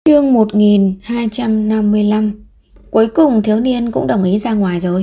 Chương 1255. Cuối cùng thiếu niên cũng đồng ý ra ngoài rồi.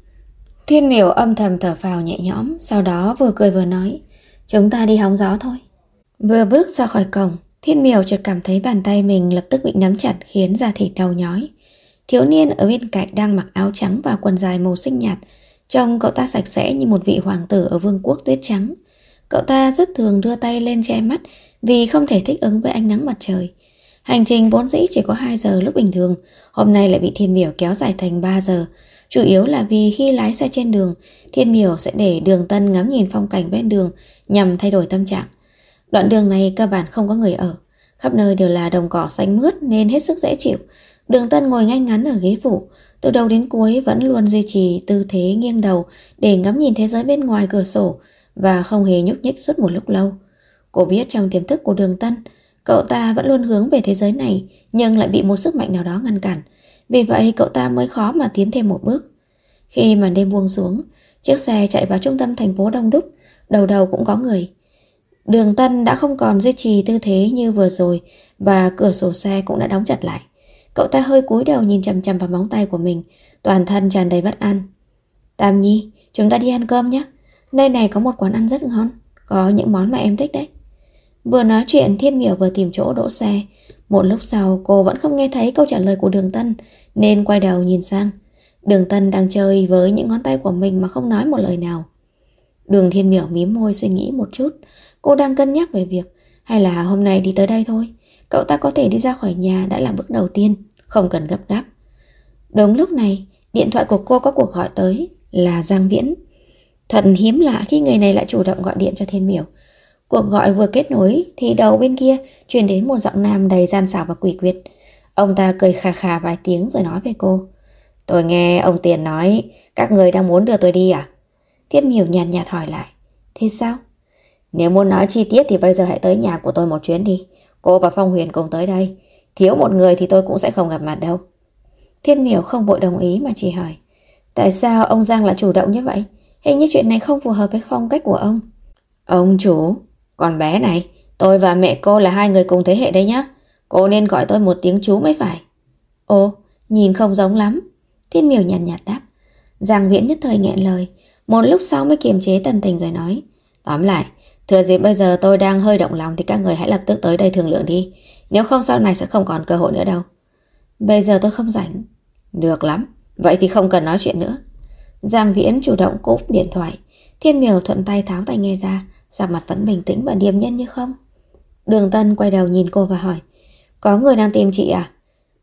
Thiên Miểu âm thầm thở phào nhẹ nhõm, sau đó vừa cười vừa nói, chúng ta đi hóng gió thôi. Vừa bước ra khỏi cổng, Thiên Miểu chợt cảm thấy bàn tay mình lập tức bị nắm chặt khiến da thịt đau nhói. Thiếu niên ở bên cạnh đang mặc áo trắng và quần dài màu xanh nhạt, trông cậu ta sạch sẽ như một vị hoàng tử ở vương quốc tuyết trắng. Cậu ta rất thường đưa tay lên che mắt vì không thể thích ứng với ánh nắng mặt trời. Hành trình vốn dĩ chỉ có 2 giờ lúc bình thường, hôm nay lại bị Thiên Miểu kéo dài thành 3 giờ. Chủ yếu là vì khi lái xe trên đường, Thiên Miểu sẽ để Đường Tân ngắm nhìn phong cảnh bên đường nhằm thay đổi tâm trạng. Đoạn đường này cơ bản không có người ở, khắp nơi đều là đồng cỏ xanh mướt nên hết sức dễ chịu. Đường Tân ngồi ngay ngắn ở ghế phụ, từ đầu đến cuối vẫn luôn duy trì tư thế nghiêng đầu để ngắm nhìn thế giới bên ngoài cửa sổ và không hề nhúc nhích suốt một lúc lâu. Cô biết trong tiềm thức của Đường Tân, cậu ta vẫn luôn hướng về thế giới này nhưng lại bị một sức mạnh nào đó ngăn cản. Vì vậy cậu ta mới khó mà tiến thêm một bước. Khi màn đêm buông xuống, chiếc xe chạy vào trung tâm thành phố đông đúc, đầu đầu cũng có người. Đường Tân đã không còn duy trì tư thế như vừa rồi và cửa sổ xe cũng đã đóng chặt lại. Cậu ta hơi cúi đầu nhìn chằm chằm vào móng tay của mình, toàn thân tràn đầy bất an. Tam Nhi, chúng ta đi ăn cơm nhé. Nơi này có một quán ăn rất ngon, có những món mà em thích đấy. Vừa nói chuyện, Thiên Miểu vừa tìm chỗ đỗ xe. Một lúc sau cô vẫn không nghe thấy câu trả lời của Đường Tân nên quay đầu nhìn sang. Đường Tân đang chơi với những ngón tay của mình mà không nói một lời nào. Đường Thiên Miểu mím môi suy nghĩ một chút. Cô đang cân nhắc về việc hay là hôm nay đi tới đây thôi. Cậu ta có thể đi ra khỏi nhà đã là bước đầu tiên, không cần gấp gáp. Đúng lúc này, điện thoại của cô có cuộc gọi tới, là Giang Viễn. Thật hiếm lạ khi người này lại chủ động gọi điện cho Thiên Miểu. Cuộc gọi vừa kết nối thì đầu bên kia truyền đến một giọng nam đầy gian xảo và quỷ quyệt. Ông ta cười khà khà vài tiếng rồi nói với cô, tôi nghe ông Tiền nói các người đang muốn đưa tôi đi à? Thiên Miểu nhàn nhạt hỏi lại, thế sao? Nếu muốn nói chi tiết thì bây giờ hãy tới nhà của tôi một chuyến đi. Cô và Phong Huyền cùng tới đây. Thiếu một người thì tôi cũng sẽ không gặp mặt đâu. Thiên Miểu không vội đồng ý mà chỉ hỏi, tại sao ông Giang lại chủ động như vậy? Hình như chuyện này không phù hợp với phong cách của ông. Ông chủ, con bé này, tôi và mẹ cô là hai người cùng thế hệ đấy nhá. Cô nên gọi tôi một tiếng chú mới phải. Ồ, nhìn không giống lắm. Thiên Miểu nhàn nhạt đáp. Giang Viễn nhất thời nghẹn lời, một lúc sau mới kiềm chế tâm tình rồi nói, tóm lại, thừa dịp bây giờ tôi đang hơi động lòng thì các người hãy lập tức tới đây thương lượng đi. Nếu không sau này sẽ không còn cơ hội nữa đâu. Bây giờ tôi không rảnh. Được lắm, vậy thì không cần nói chuyện nữa. Giang Viễn chủ động cúp điện thoại. Thiên Miểu thuận tay tháo tai nghe ra, sắc mặt vẫn bình tĩnh và điềm nhiên như không. Đường Tân quay đầu nhìn cô và hỏi, có người đang tìm chị à?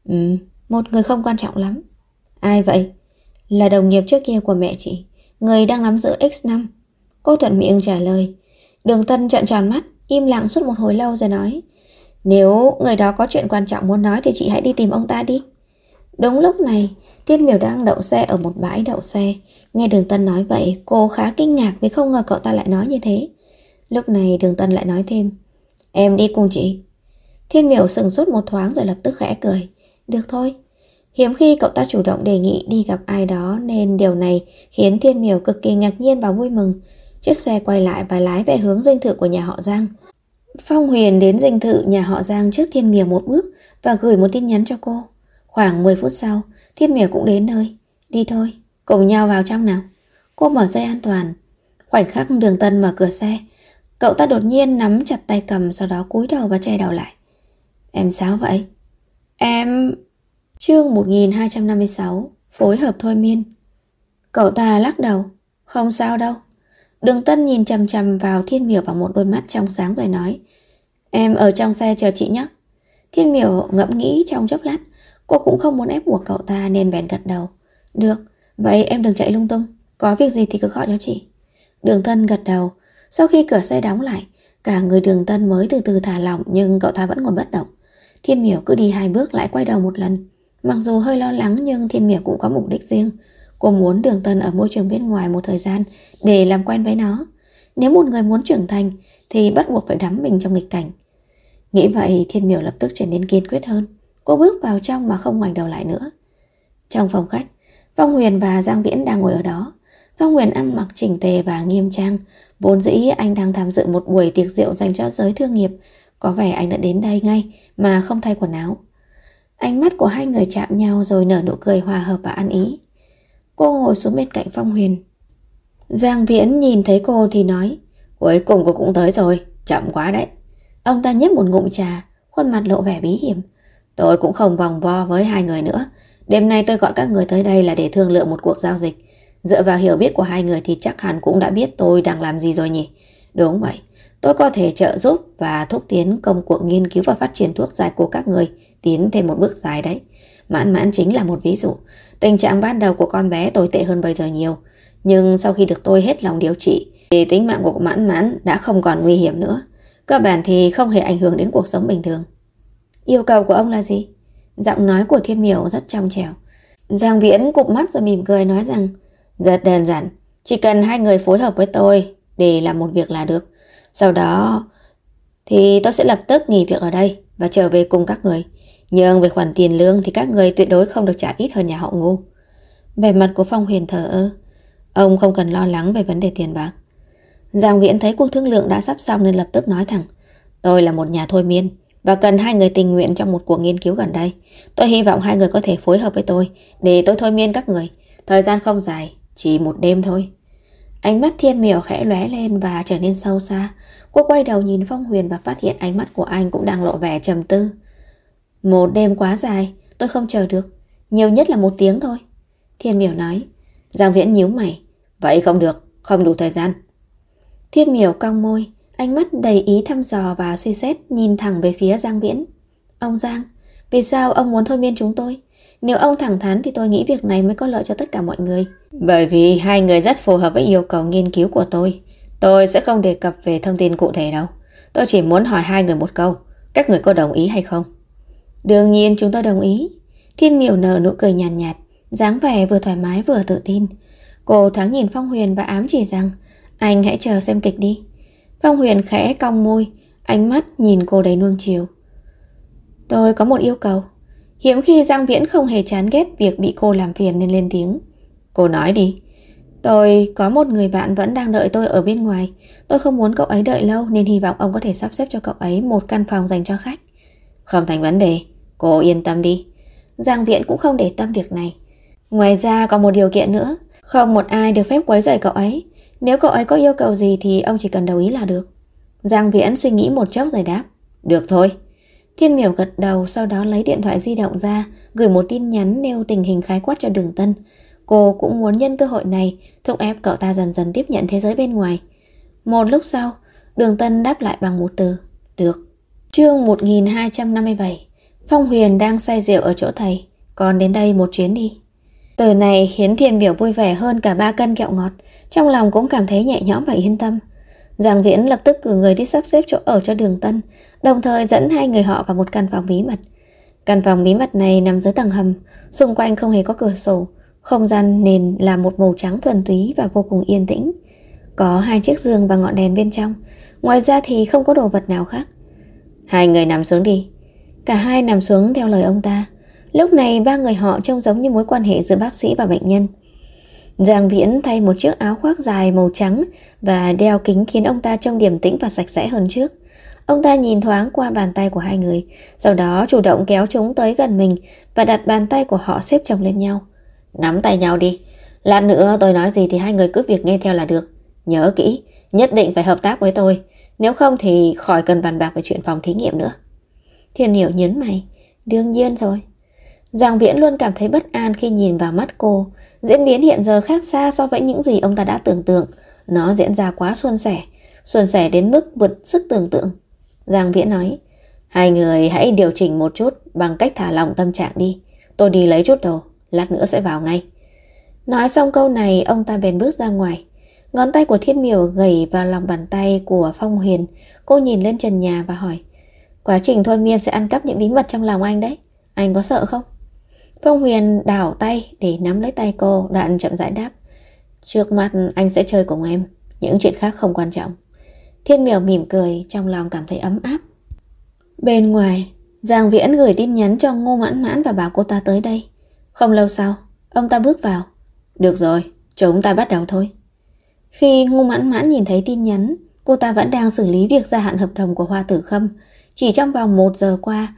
Một người không quan trọng lắm. Ai vậy? Là đồng nghiệp trước kia của mẹ chị, người đang nắm giữ X5. Cô thuận miệng trả lời. Đường Tân trợn tròn mắt, im lặng suốt một hồi lâu rồi nói, nếu người đó có chuyện quan trọng muốn nói thì chị hãy đi tìm ông ta đi. Đúng lúc này, Thiên Miểu đang đậu xe ở một bãi đậu xe. Nghe Đường Tân nói vậy, cô khá kinh ngạc vì không ngờ cậu ta lại nói như thế. Lúc này Đường Tân lại nói thêm, em đi cùng chị. Thiên Miểu sững sốt một thoáng rồi lập tức khẽ cười. Được thôi. Hiếm khi cậu ta chủ động đề nghị đi gặp ai đó nên điều này khiến Thiên Miểu cực kỳ ngạc nhiên và vui mừng. Chiếc xe quay lại và lái về hướng dinh thự của nhà họ Giang. Phong Huyền đến dinh thự nhà họ Giang trước Thiên Miểu một bước và gửi một tin nhắn cho cô. Khoảng 10 phút sau, Thiên Miểu cũng đến nơi. Đi thôi, cùng nhau vào trong nào. Cô mở dây an toàn. Khoảnh khắc Đường Tân mở cửa xe, cậu ta đột nhiên nắm chặt tay cầm, sau đó cúi đầu và che đầu lại. Em sao vậy? Em... Chương 1256. Phối hợp thôi miên. Cậu ta lắc đầu. Không sao đâu. Đường Tân nhìn chằm chằm vào Thiên Miểu bằng một đôi mắt trong sáng rồi nói, em ở trong xe chờ chị nhé. Thiên Miểu ngẫm nghĩ trong chốc lát. Cô cũng không muốn ép buộc cậu ta nên bèn gật đầu. Được, vậy em đừng chạy lung tung, có việc gì thì cứ gọi cho chị. Đường Tân gật đầu. Sau khi cửa xe đóng lại, cả người Đường Tân mới từ từ thả lỏng, nhưng cậu ta vẫn ngồi bất động. Thiên Miểu cứ đi 2 bước lại quay đầu một lần. Mặc dù hơi lo lắng nhưng Thiên Miểu cũng có mục đích riêng. Cô muốn Đường Tân ở môi trường bên ngoài một thời gian để làm quen với nó. Nếu một người muốn trưởng thành thì bắt buộc phải đắm mình trong nghịch cảnh. Nghĩ vậy, Thiên Miểu lập tức trở nên kiên quyết hơn. Cô bước vào trong mà không ngoảnh đầu lại nữa. Trong phòng khách, Phong Huyền và Giang Viễn đang ngồi ở đó. Phong Huyền ăn mặc chỉnh tề và nghiêm trang. Vốn dĩ anh đang tham dự một buổi tiệc rượu dành cho giới thương nghiệp. Có vẻ anh đã đến đây ngay mà không thay quần áo. Ánh mắt của hai người chạm nhau rồi nở nụ cười hòa hợp và ăn ý. Cô ngồi xuống bên cạnh Phong Huyền. Giang Viễn nhìn thấy cô thì nói, cuối cùng cô cũng tới rồi, chậm quá đấy. Ông ta nhấp một ngụm trà, khuôn mặt lộ vẻ bí hiểm. Tôi cũng không vòng vo với hai người nữa. Đêm nay tôi gọi các người tới đây là để thương lượng một cuộc giao dịch. Dựa vào hiểu biết của hai người thì chắc hẳn cũng đã biết tôi đang làm gì rồi nhỉ? Đúng vậy, tôi có thể trợ giúp và thúc tiến công cuộc nghiên cứu và phát triển thuốc giải của các người tiến thêm một bước dài đấy. Mãn Mãn chính là một ví dụ. Tình trạng ban đầu của con bé tồi tệ hơn bây giờ nhiều. Nhưng sau khi được tôi hết lòng điều trị thì tính mạng của Mãn Mãn đã không còn nguy hiểm nữa. Cơ bản thì không hề ảnh hưởng đến cuộc sống bình thường. Yêu cầu của ông là gì? Giọng nói của Thiên Miểu rất trong trẻo. Giang Viễn cụp mắt rồi mỉm cười nói rằng, rất đơn giản, chỉ cần hai người phối hợp với tôi để làm một việc là được. Sau đó thì tôi sẽ lập tức nghỉ việc ở đây và trở về cùng các người. Nhưng về khoản tiền lương thì các người tuyệt đối không được trả ít hơn nhà họ Ngô. Vẻ mặt của Phong Huyền thờ ơ. Ông không cần lo lắng về vấn đề tiền bạc. Giang Viễn thấy cuộc thương lượng đã sắp xong nên lập tức nói thẳng, tôi là một nhà thôi miên và cần hai người tình nguyện trong một cuộc nghiên cứu gần đây. Tôi hy vọng hai người có thể phối hợp với tôi để tôi thôi miên các người. Thời gian không dài, chỉ một đêm thôi. Ánh mắt Thiên Miểu khẽ lóe lên và trở nên sâu xa. Cô quay đầu nhìn Phong Huyền và phát hiện ánh mắt của anh cũng đang lộ vẻ trầm tư. Một đêm quá dài, tôi không chờ được. Nhiều nhất là 1 tiếng thôi. Thiên Miểu nói. Giang Viễn nhíu mày. Vậy không được, không đủ thời gian. Thiên Miểu cong môi, ánh mắt đầy ý thăm dò và suy xét nhìn thẳng về phía Giang Viễn. Ông Giang, vì sao ông muốn thôi miên chúng tôi? Nếu ông thẳng thắn thì tôi nghĩ việc này mới có lợi cho tất cả mọi người. Bởi vì hai người rất phù hợp với yêu cầu nghiên cứu của tôi. Tôi sẽ không đề cập về thông tin cụ thể đâu. Tôi chỉ muốn hỏi hai người một câu. Các người có đồng ý hay không? Đương nhiên chúng tôi đồng ý. Thiên Miểu nở nụ cười nhàn nhạt, dáng vẻ vừa thoải mái vừa tự tin. Cô thoáng nhìn Phong Huyền và ám chỉ rằng anh hãy chờ xem kịch đi. Phong Huyền khẽ cong môi, ánh mắt nhìn cô đầy nuông chiều. Tôi có một yêu cầu. Hiếm khi Giang Viễn không hề chán ghét việc bị cô làm phiền nên lên tiếng. Cô nói đi. Tôi có một người bạn vẫn đang đợi tôi ở bên ngoài. Tôi không muốn cậu ấy đợi lâu nên hy vọng ông có thể sắp xếp cho cậu ấy một căn phòng dành cho khách. Không thành vấn đề, cô yên tâm đi. Giang Viễn cũng không để tâm việc này. Ngoài ra còn một điều kiện nữa. Không một ai được phép quấy rầy cậu ấy. Nếu cậu ấy có yêu cầu gì thì ông chỉ cần đồng ý là được. Giang Viễn suy nghĩ một chốc rồi đáp. Được thôi. Thiên Miểu gật đầu, sau đó lấy điện thoại di động ra, gửi một tin nhắn nêu tình hình khái quát cho Đường Tân. Cô cũng muốn nhân cơ hội này thúc ép cậu ta dần dần tiếp nhận thế giới bên ngoài. Một lúc sau, Đường Tân đáp lại bằng một từ. Được. Chương 1257. Phong Huyền đang say rượu ở chỗ thầy. Còn đến đây một chuyến đi. Từ này khiến Thiên Miểu vui vẻ hơn cả 3 cân kẹo ngọt. Trong lòng cũng cảm thấy nhẹ nhõm và yên tâm. Giang Viễn lập tức cử người đi sắp xếp chỗ ở cho Đường Tân, đồng thời dẫn hai người họ vào một căn phòng bí mật. Căn phòng bí mật này nằm dưới tầng hầm, xung quanh không hề có cửa sổ, không gian nền là một màu trắng thuần túy và vô cùng yên tĩnh. Có 2 chiếc giường và ngọn đèn bên trong, ngoài ra thì không có đồ vật nào khác. Hai người nằm xuống đi. Cả hai nằm xuống theo lời ông ta. Lúc này 3 người họ trông giống như mối quan hệ giữa bác sĩ và bệnh nhân. Giang Viễn thay một chiếc áo khoác dài màu trắng và đeo kính khiến ông ta trông điềm tĩnh và sạch sẽ hơn trước. Ông ta nhìn thoáng qua bàn tay của hai người, sau đó chủ động kéo chúng tới gần mình và đặt bàn tay của họ xếp chồng lên nhau. Nắm tay nhau đi. Lát nữa tôi nói gì thì hai người cứ việc nghe theo là được. Nhớ kỹ, nhất định phải hợp tác với tôi. Nếu không thì khỏi cần bàn bạc về chuyện phòng thí nghiệm nữa. Thiên Hiểu nhớn mày. Đương nhiên rồi. Giang Viễn luôn cảm thấy bất an khi nhìn vào mắt cô. Diễn biến hiện giờ khác xa so với những gì ông ta đã tưởng tượng. Nó diễn ra quá suôn sẻ đến mức vượt sức tưởng tượng. Giang Viễn nói, hai người hãy điều chỉnh một chút bằng cách thả lỏng tâm trạng đi. Tôi đi lấy chút đồ, lát nữa sẽ vào ngay. Nói xong câu này, ông ta bèn bước ra ngoài. Ngón tay của Thiên Miểu gẩy vào lòng bàn tay của Phong Huyền. Cô nhìn lên trần nhà và hỏi, quá trình thôi miên sẽ ăn cắp những bí mật trong lòng anh đấy. Anh có sợ không? Phong Huyền đảo tay để nắm lấy tay cô, đoạn chậm rãi đáp, trước mắt anh sẽ chơi cùng em, những chuyện khác không quan trọng. Thiên Miểu mỉm cười, trong lòng cảm thấy ấm áp. Bên ngoài, Giang Viễn gửi tin nhắn cho Ngô Mãn Mãn và bảo cô ta tới đây. Không lâu sau, ông ta bước vào. Được rồi, chúng ta bắt đầu thôi. Khi Ngô Mãn Mãn nhìn thấy tin nhắn, cô ta vẫn đang xử lý việc gia hạn hợp đồng của Hoa Tử Khâm. Chỉ trong vòng 1 giờ qua,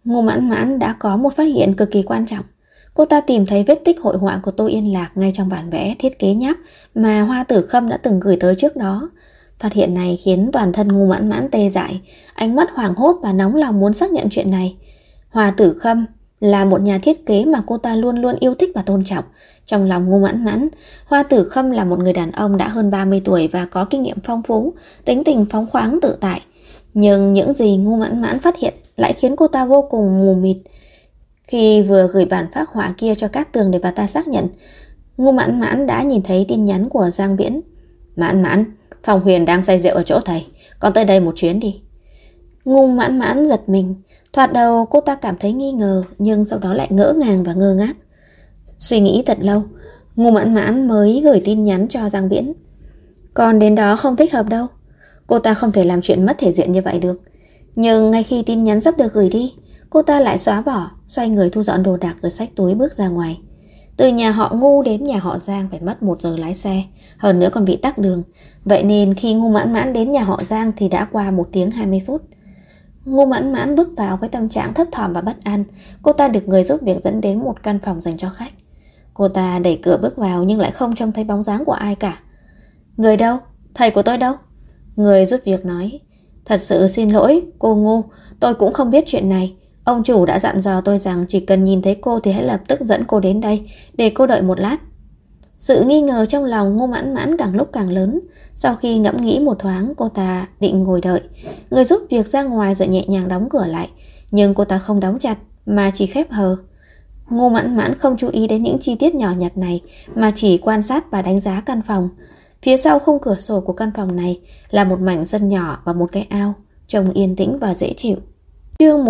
Ngô Mãn Mãn đã có một phát hiện cực kỳ quan trọng. Cô ta tìm thấy vết tích hội họa của Tô Yên Lạc ngay trong bản vẽ thiết kế nháp mà Hoa Tử Khâm đã từng gửi tới trước đó. Phát hiện này khiến toàn thân Ngô Mãn Mãn tê dại, ánh mắt hoảng hốt và nóng lòng muốn xác nhận chuyện này. Hoa Tử Khâm là một nhà thiết kế mà cô ta luôn luôn yêu thích và tôn trọng. Trong lòng Ngô Mãn Mãn, Hoa Tử Khâm là một người đàn ông đã hơn 30 tuổi và có kinh nghiệm phong phú, tính tình phóng khoáng tự tại. Nhưng những gì Ngô Mãn Mãn phát hiện lại khiến cô ta vô cùng mù mịt. Khi vừa gửi bản phác họa kia cho Cát Tường để bà ta xác nhận, Ngô Mãn Mãn đã nhìn thấy tin nhắn của Giang Viễn. Mãn Mãn, Phong Huyền đang say rượu ở chỗ thầy, con tới đây một chuyến đi. Ngô Mãn Mãn giật mình. Thoạt đầu cô ta cảm thấy nghi ngờ, nhưng sau đó lại ngỡ ngàng và ngơ ngác. Suy nghĩ thật lâu, Ngô Mãn Mãn mới gửi tin nhắn cho Giang Viễn. Còn đến đó không thích hợp đâu. Cô ta không thể làm chuyện mất thể diện như vậy được. Nhưng ngay khi tin nhắn sắp được gửi đi, cô ta lại xóa bỏ, xoay người thu dọn đồ đạc rồi xách túi bước ra ngoài. Từ nhà họ Ngô đến nhà họ Giang phải mất 1 giờ lái xe, hơn nữa còn bị tắc đường. Vậy nên khi Ngô Mãn Mãn đến nhà họ Giang thì đã qua 1 tiếng 20 phút. Ngô Mãn Mãn bước vào với tâm trạng thấp thỏm và bất an. Cô ta được người giúp việc dẫn đến một căn phòng dành cho khách. Cô ta đẩy cửa bước vào nhưng lại không trông thấy bóng dáng của ai cả. Người đâu? Thầy của tôi đâu? Người giúp việc nói. Thật sự xin lỗi, cô Ngô, tôi cũng không biết chuyện này. Ông chủ đã dặn dò tôi rằng chỉ cần nhìn thấy cô thì hãy lập tức dẫn cô đến đây, để cô đợi một lát. Sự nghi ngờ trong lòng Ngô Mãn Mãn càng lúc càng lớn. Sau khi ngẫm nghĩ một thoáng, cô ta định ngồi đợi. Người giúp việc ra ngoài rồi nhẹ nhàng đóng cửa lại, nhưng cô ta không đóng chặt mà chỉ khép hờ. Ngô Mãn Mãn không chú ý đến những chi tiết nhỏ nhặt này mà chỉ quan sát và đánh giá căn phòng. Phía sau khung cửa sổ của căn phòng này là một mảnh sân nhỏ và một cái ao, trông yên tĩnh và dễ chịu. Chương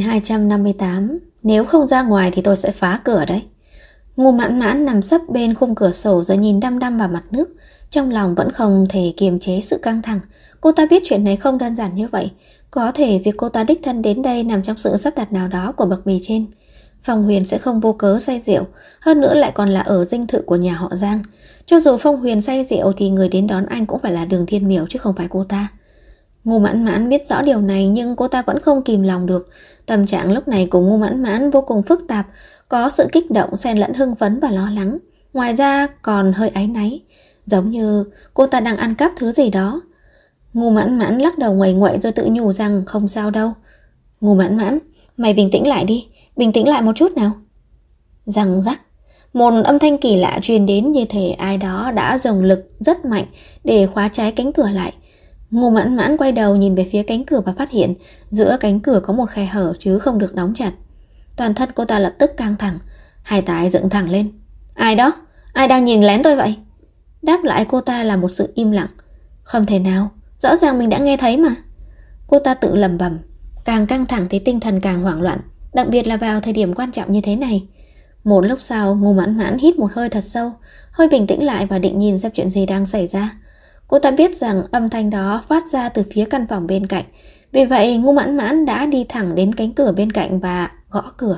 1258. Nếu không ra ngoài thì tôi sẽ phá cửa đấy. Ngô Mãn Mãn nằm sấp bên khung cửa sổ rồi nhìn đăm đăm vào mặt nước. Trong lòng vẫn không thể kiềm chế sự căng thẳng. Cô ta biết chuyện này không đơn giản như vậy. Có thể việc cô ta đích thân đến đây nằm trong sự sắp đặt nào đó của bậc bề trên. Phong Huyền sẽ không vô cớ say rượu, hơn nữa lại còn là ở dinh thự của nhà họ Giang. Cho dù Phong Huyền say rượu thì người đến đón anh cũng phải là Đường Thiên Miểu chứ không phải cô ta. Ngô Mãn Mãn biết rõ điều này nhưng cô ta vẫn không kìm lòng được. Tâm trạng lúc này của Ngô Mãn Mãn vô cùng phức tạp, có sự kích động xen lẫn hưng phấn và lo lắng. Ngoài ra còn hơi áy náy, giống như cô ta đang ăn cắp thứ gì đó. Ngô Mãn Mãn lắc đầu nguậy nguậy rồi tự nhủ rằng không sao đâu. Ngô Mãn Mãn, mày bình tĩnh lại đi, bình tĩnh lại một chút nào. Răng rắc, một âm thanh kỳ lạ truyền đến như thể ai đó đã dùng lực rất mạnh để khóa trái cánh cửa lại. Ngô Mãn Mãn quay đầu nhìn về phía cánh cửa và phát hiện giữa cánh cửa có một khe hở chứ không được đóng chặt. Toàn thân cô ta lập tức căng thẳng, hai tay dựng thẳng lên. Ai đó? Ai đang nhìn lén tôi vậy? Đáp lại cô ta là một sự im lặng. Không thể nào, rõ ràng mình đã nghe thấy mà. Cô ta tự lẩm bẩm. Càng căng thẳng thì tinh thần càng hoảng loạn, đặc biệt là vào thời điểm quan trọng như thế này. Một lúc sau, Ngô Mãn Mãn hít một hơi thật sâu, hơi bình tĩnh lại và định nhìn xem chuyện gì đang xảy ra. Cô ta biết rằng âm thanh đó phát ra từ phía căn phòng bên cạnh. Vì vậy Ngô Mãn Mãn đã đi thẳng đến cánh cửa bên cạnh và gõ cửa.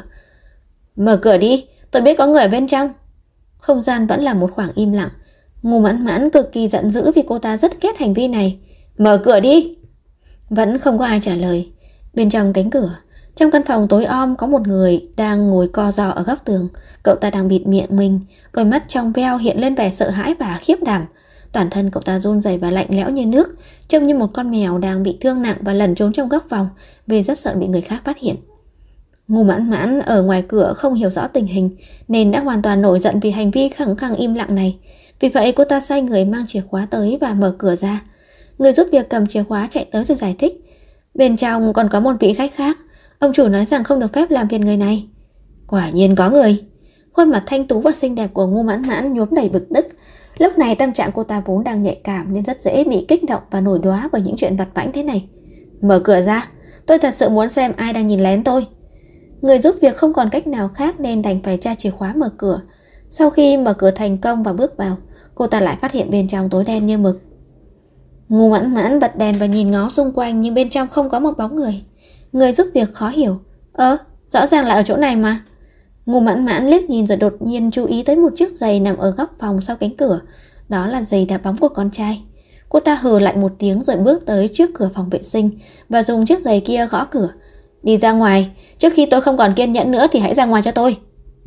Mở cửa đi, tôi biết có người ở bên trong. Không gian vẫn là một khoảng im lặng. Ngô Mãn Mãn cực kỳ giận dữ vì cô ta rất ghét hành vi này. Mở cửa đi. Vẫn không có ai trả lời. Bên trong cánh cửa, trong căn phòng tối om có một người đang ngồi co ro ở góc tường. Cậu ta đang bịt miệng mình, đôi mắt trong veo hiện lên vẻ sợ hãi và khiếp đảm. Toàn thân cậu ta run rẩy và lạnh lẽo như nước, trông như một con mèo đang bị thương nặng và lẩn trốn trong góc phòng vì rất sợ bị người khác phát hiện. Ngô Mãn Mãn ở ngoài cửa không hiểu rõ tình hình nên đã hoàn toàn nổi giận vì hành vi khăng khăng im lặng này. Vì vậy cô ta sai người mang chìa khóa tới và mở cửa ra. Người giúp việc cầm chìa khóa chạy tới rồi giải thích. Bên trong còn có một vị khách khác. Ông chủ nói rằng không được phép làm phiền người này. Quả nhiên có người. Khuôn mặt thanh tú và xinh đẹp của Ngô Mãn Mãn nhuốm đầy bực tức. Lúc này tâm trạng cô ta vốn đang nhạy cảm nên rất dễ bị kích động và nổi đoá bởi những chuyện vặt vãnh thế này. Mở cửa ra, tôi thật sự muốn xem ai đang nhìn lén tôi. Người giúp việc không còn cách nào khác nên đành phải tra chìa khóa mở cửa. Sau khi mở cửa thành công và bước vào, cô ta lại phát hiện bên trong tối đen như mực. Ngô Mãn Mãn bật đèn và nhìn ngó xung quanh nhưng bên trong không có một bóng người. Người giúp việc khó hiểu. Rõ ràng là ở chỗ này mà. Ngô Mãn Mãn liếc nhìn rồi đột nhiên chú ý tới một chiếc giày nằm ở góc phòng sau cánh cửa. Đó là giày đá bóng của con trai. Cô ta hừ lạnh một tiếng rồi bước tới trước cửa phòng vệ sinh và dùng chiếc giày kia gõ cửa. Đi ra ngoài, trước khi tôi không còn kiên nhẫn nữa thì hãy ra ngoài cho tôi.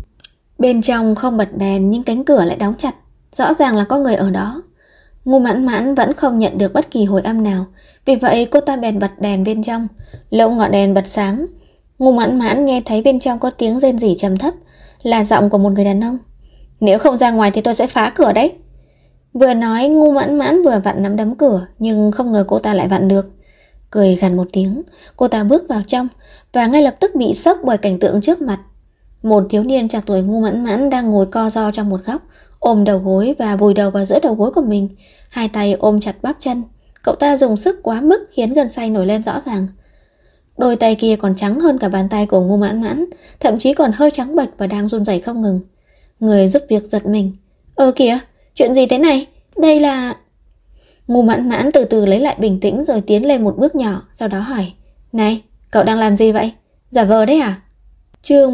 Bên trong không bật đèn nhưng cánh cửa lại đóng chặt, rõ ràng là có người ở đó. Ngô Mãn Mãn vẫn không nhận được bất kỳ hồi âm nào, vì vậy cô ta bèn bật đèn bên trong. Lúc ngọn đèn bật sáng, Ngô Mãn Mãn nghe thấy bên trong có tiếng rên rỉ trầm thấp, là giọng của một người đàn ông. Nếu không ra ngoài thì tôi sẽ phá cửa đấy. Vừa nói, Ngô Mãn Mãn vừa vặn nắm đấm cửa, nhưng không ngờ cô ta lại vặn được. Cười gằn một tiếng, cô ta bước vào trong và ngay lập tức bị sốc bởi cảnh tượng trước mặt. Một thiếu niên trạc tuổi Ngô Mãn Mãn đang ngồi co ro trong một góc, ôm đầu gối và vùi đầu vào giữa đầu gối của mình, hai tay ôm chặt bắp chân. Cậu ta dùng sức quá mức khiến gân xanh nổi lên rõ ràng. Đôi tay kia còn trắng hơn cả bàn tay của Ngô Mãn Mãn, thậm chí còn hơi trắng bệch và đang run rẩy không ngừng. Người giúp việc giật mình. Kìa, chuyện gì thế này? Đây là... Ngô Mãn Mãn từ từ lấy lại bình tĩnh rồi tiến lên một bước nhỏ, sau đó hỏi. Này, cậu đang làm gì vậy? Giả vờ đấy à? Chương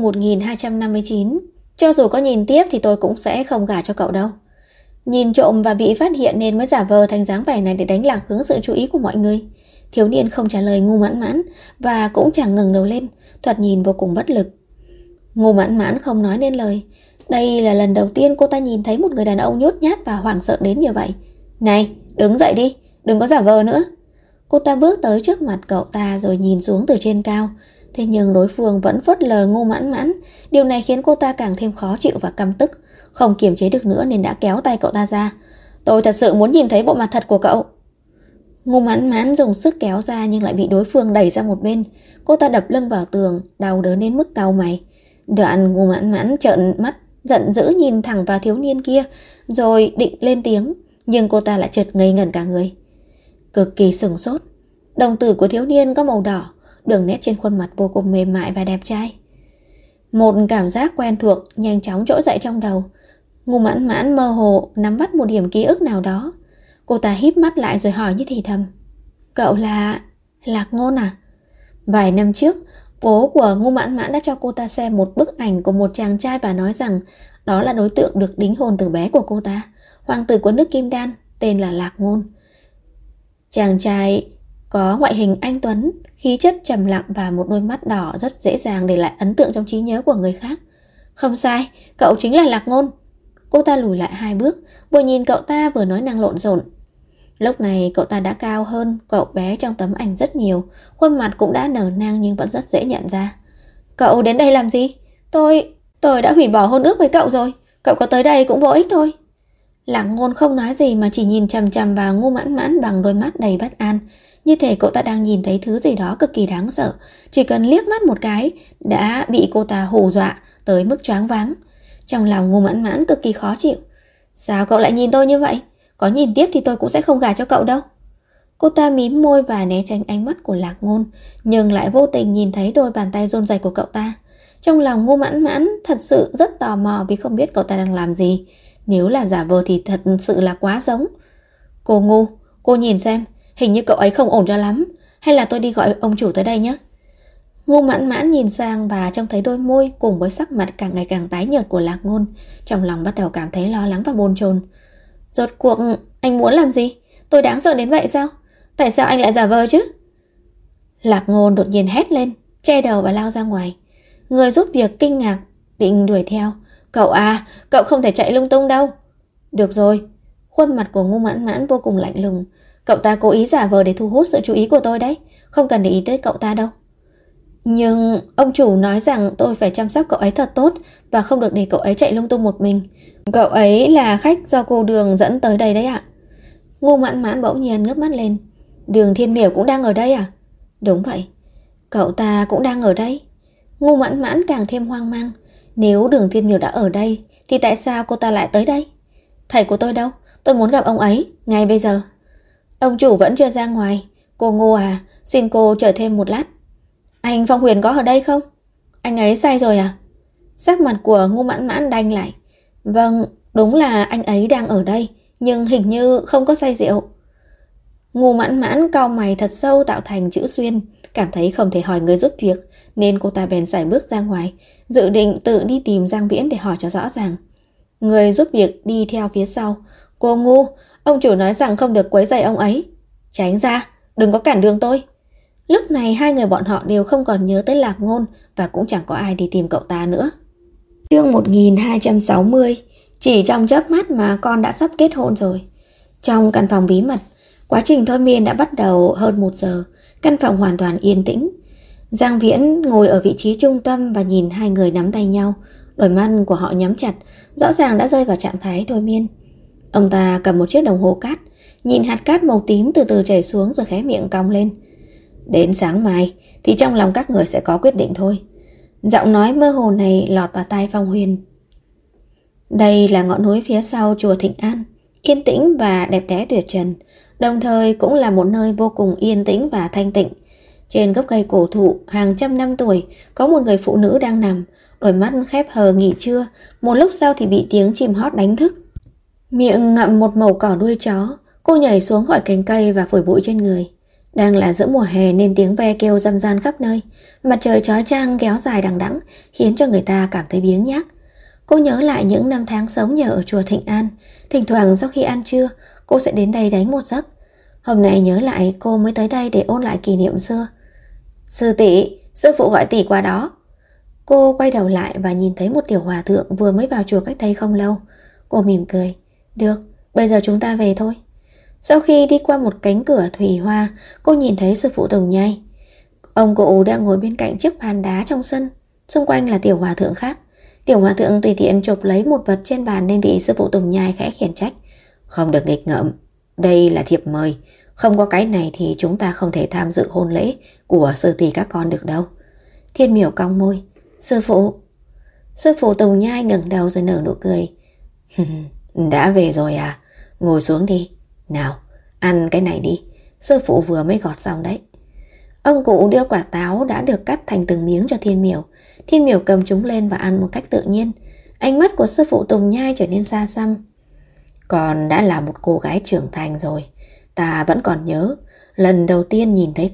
1259. Cho dù có nhìn tiếp thì tôi cũng sẽ không gả cho cậu đâu. Nhìn trộm và bị phát hiện nên mới giả vờ thành dáng vẻ này để đánh lạc hướng sự chú ý của mọi người. Thiếu niên không trả lời Ngô Mãn Mãn và cũng chẳng ngẩng đầu lên, thoạt nhìn vô cùng bất lực. Ngô Mãn Mãn không nói nên lời. Đây là lần đầu tiên cô ta nhìn thấy một người đàn ông nhút nhát và hoảng sợ đến như vậy. Này, đứng dậy đi, đừng có giả vờ nữa. Cô ta bước tới trước mặt cậu ta rồi nhìn xuống từ trên cao. Thế nhưng đối phương vẫn phớt lờ Ngô Mãn Mãn. Điều này khiến cô ta càng thêm khó chịu và căm tức. Không kiềm chế được nữa nên đã kéo tay cậu ta ra. Tôi thật sự muốn nhìn thấy bộ mặt thật của cậu. Ngô Mãn Mãn dùng sức kéo ra nhưng lại bị đối phương đẩy ra một bên. Cô ta đập lưng vào tường, đau đớn đến mức cau mày. Đoạn Ngô Mãn Mãn trợn mắt, giận dữ nhìn thẳng vào thiếu niên kia, rồi định lên tiếng, nhưng cô ta lại chợt ngây ngẩn cả người. Cực kỳ sửng sốt. Đồng tử của thiếu niên có màu đỏ, đường nét trên khuôn mặt vô cùng mềm mại và đẹp trai. Một cảm giác quen thuộc nhanh chóng trỗi dậy trong đầu. Ngô Mãn Mãn mơ hồ nắm bắt một điểm ký ức nào đó. Cô ta híp mắt lại rồi hỏi như thì thầm. Cậu là... Lạc Ngôn à? Vài năm trước, bố của Ngô Mãn Mãn đã cho cô ta xem một bức ảnh của một chàng trai và nói rằng đó là đối tượng được đính hôn từ bé của cô ta, hoàng tử của nước Kim Đan, tên là Lạc Ngôn. Chàng trai có ngoại hình anh tuấn, khí chất trầm lặng và một đôi mắt đỏ rất dễ dàng để lại ấn tượng trong trí nhớ của người khác. Không sai, cậu chính là Lạc Ngôn. Cô ta lùi lại 2 bước, vừa nhìn cậu ta vừa nói năng lộn xộn. Lúc này cậu ta đã cao hơn cậu bé trong tấm ảnh rất nhiều, khuôn mặt cũng đã nở nang nhưng vẫn rất dễ nhận ra. Cậu đến đây làm gì? Tôi đã hủy bỏ hôn ước với cậu rồi, cậu có tới đây cũng vô ích thôi. Lạc Ngôn không nói gì mà chỉ nhìn chằm chằm vào Ngô Mãn Mãn bằng đôi mắt đầy bất an, như thể cậu ta đang nhìn thấy thứ gì đó cực kỳ đáng sợ, chỉ cần liếc mắt một cái đã bị cô ta hù dọa tới mức choáng váng. Trong lòng Ngô Mãn Mãn cực kỳ khó chịu. Sao cậu lại nhìn tôi như vậy? Có nhìn tiếp thì tôi cũng sẽ không gả cho cậu đâu. Cô ta mím môi và né tránh ánh mắt của Lạc Ngôn, nhưng lại vô tình nhìn thấy đôi bàn tay run rẩy của cậu ta. Trong lòng Ngô Mãn Mãn thật sự rất tò mò vì không biết cậu ta đang làm gì. Nếu là giả vờ thì thật sự là quá giống. Cô ngu, cô nhìn xem, hình như cậu ấy không ổn cho lắm. Hay là tôi đi gọi ông chủ tới đây nhé. Ngô Mãn Mãn nhìn sang và trông thấy đôi môi cùng với sắc mặt càng ngày càng tái nhợt của Lạc Ngôn. Trong lòng bắt đầu cảm thấy lo lắng và bồn chồn. Rốt cuộc anh muốn làm gì? Tôi đáng sợ đến vậy sao? Tại sao anh lại giả vờ chứ? Lạc Ngôn đột nhiên hét lên, che đầu và lao ra ngoài. Người giúp việc kinh ngạc định đuổi theo. Cậu à, cậu không thể chạy lung tung đâu. Được rồi. Khuôn mặt của Ngô Mãn Mãn vô cùng lạnh lùng. Cậu ta cố ý giả vờ để thu hút sự chú ý của tôi đấy, không cần để ý tới cậu ta đâu. Nhưng ông chủ nói rằng tôi phải chăm sóc cậu ấy thật tốt và không được để cậu ấy chạy lung tung một mình. Cậu ấy là khách do cô Đường dẫn tới đây đấy ạ. Ngô Mãn Mãn bỗng nhiên ngước mắt lên. Đường Thiên Miểu cũng đang ở đây à? Đúng vậy. Cậu ta cũng đang ở đây. Ngô Mãn Mãn càng thêm hoang mang. Nếu Đường Thiên Miểu đã ở đây thì tại sao cô ta lại tới đây? Thầy của tôi đâu? Tôi muốn gặp ông ấy ngay bây giờ. Ông chủ vẫn chưa ra ngoài. Cô Ngô à, xin cô chờ thêm một lát. Anh Phong Huyền có ở đây không? Anh ấy say rồi à? Sắc mặt của Ngô Mãn Mãn đanh lại. Vâng, đúng là anh ấy đang ở đây, nhưng hình như không có say rượu. Ngô Mãn Mãn cau mày thật sâu tạo thành chữ xuyên, cảm thấy không thể hỏi người giúp việc, nên cô ta bèn sải bước ra ngoài, dự định tự đi tìm Giang Viễn để hỏi cho rõ ràng. Người giúp việc đi theo phía sau. Cô Ngô, ông chủ nói rằng không được quấy rầy ông ấy. Tránh ra, đừng có cản đường tôi. Lúc này hai người bọn họ đều không còn nhớ tới Lạc Ngôn và cũng chẳng có ai đi tìm cậu ta nữa. Chương 1260. Chỉ trong chớp mắt mà con đã sắp kết hôn rồi. Trong căn phòng bí mật, quá trình thôi miên đã bắt đầu hơn 1 giờ. Căn phòng hoàn toàn yên tĩnh. Giang Viễn ngồi ở vị trí trung tâm và nhìn hai người nắm tay nhau. Đôi mắt của họ nhắm chặt, rõ ràng đã rơi vào trạng thái thôi miên. Ông ta cầm một chiếc đồng hồ cát, nhìn hạt cát màu tím từ từ chảy xuống rồi khóe miệng cong lên. Đến sáng mai thì trong lòng các người sẽ có quyết định thôi. Giọng nói mơ hồ này lọt vào tai Phong Huyền. Đây là ngọn núi phía sau chùa Thịnh An, yên tĩnh và đẹp đẽ tuyệt trần, đồng thời cũng là một nơi vô cùng yên tĩnh và thanh tịnh. Trên gốc cây cổ thụ hàng trăm năm tuổi có một người phụ nữ đang nằm, đôi mắt khép hờ nghỉ trưa, một lúc sau thì bị tiếng chim hót đánh thức. Miệng ngậm một mẩu cỏ đuôi chó, cô nhảy xuống khỏi cành cây và phủi bụi trên người. Đang là giữa mùa hè nên tiếng ve kêu râm ran khắp nơi, mặt trời chói chang kéo dài đằng đẵng khiến cho người ta cảm thấy biếng nhác. Cô nhớ lại những năm tháng sống nhờ ở chùa Thịnh An, thỉnh thoảng sau khi ăn trưa, cô sẽ đến đây đánh một giấc. Hôm nay nhớ lại cô mới tới đây để ôn lại kỷ niệm xưa. Sư tỷ, sư phụ gọi tỷ qua đó. Cô quay đầu lại và nhìn thấy một tiểu hòa thượng vừa mới vào chùa cách đây không lâu. Cô mỉm cười. Được, bây giờ chúng ta về thôi. Sau khi đi qua một cánh cửa thủy hoa, cô nhìn thấy sư phụ Tùng Nhai. Ông cụ đang ngồi bên cạnh chiếc bàn đá trong sân, xung quanh là tiểu hòa thượng khác. Tiểu hòa thượng tùy tiện chộp lấy một vật trên bàn nên bị sư phụ Tùng Nhai khẽ khiển trách. Không được nghịch ngợm, đây là thiệp mời, không có cái này thì chúng ta không thể tham dự hôn lễ của sư tỷ các con được đâu. Thiên Miểu cong môi. Sư phụ Tùng Nhai ngẩng đầu rồi nở nụ cười. Đã về rồi à? Ngồi xuống đi. Nào, ăn cái này đi, sư phụ vừa mới gọt xong đấy. Ông cụ đưa quả táo đã được cắt thành từng miếng cho Thiên Miểu. Thiên Miểu cầm chúng lên và ăn một cách tự nhiên. Ánh mắt của sư phụ Tùng Nhai trở nên xa xăm. Con đã là một cô gái trưởng thành rồi. Ta vẫn còn nhớ lần đầu tiên nhìn thấy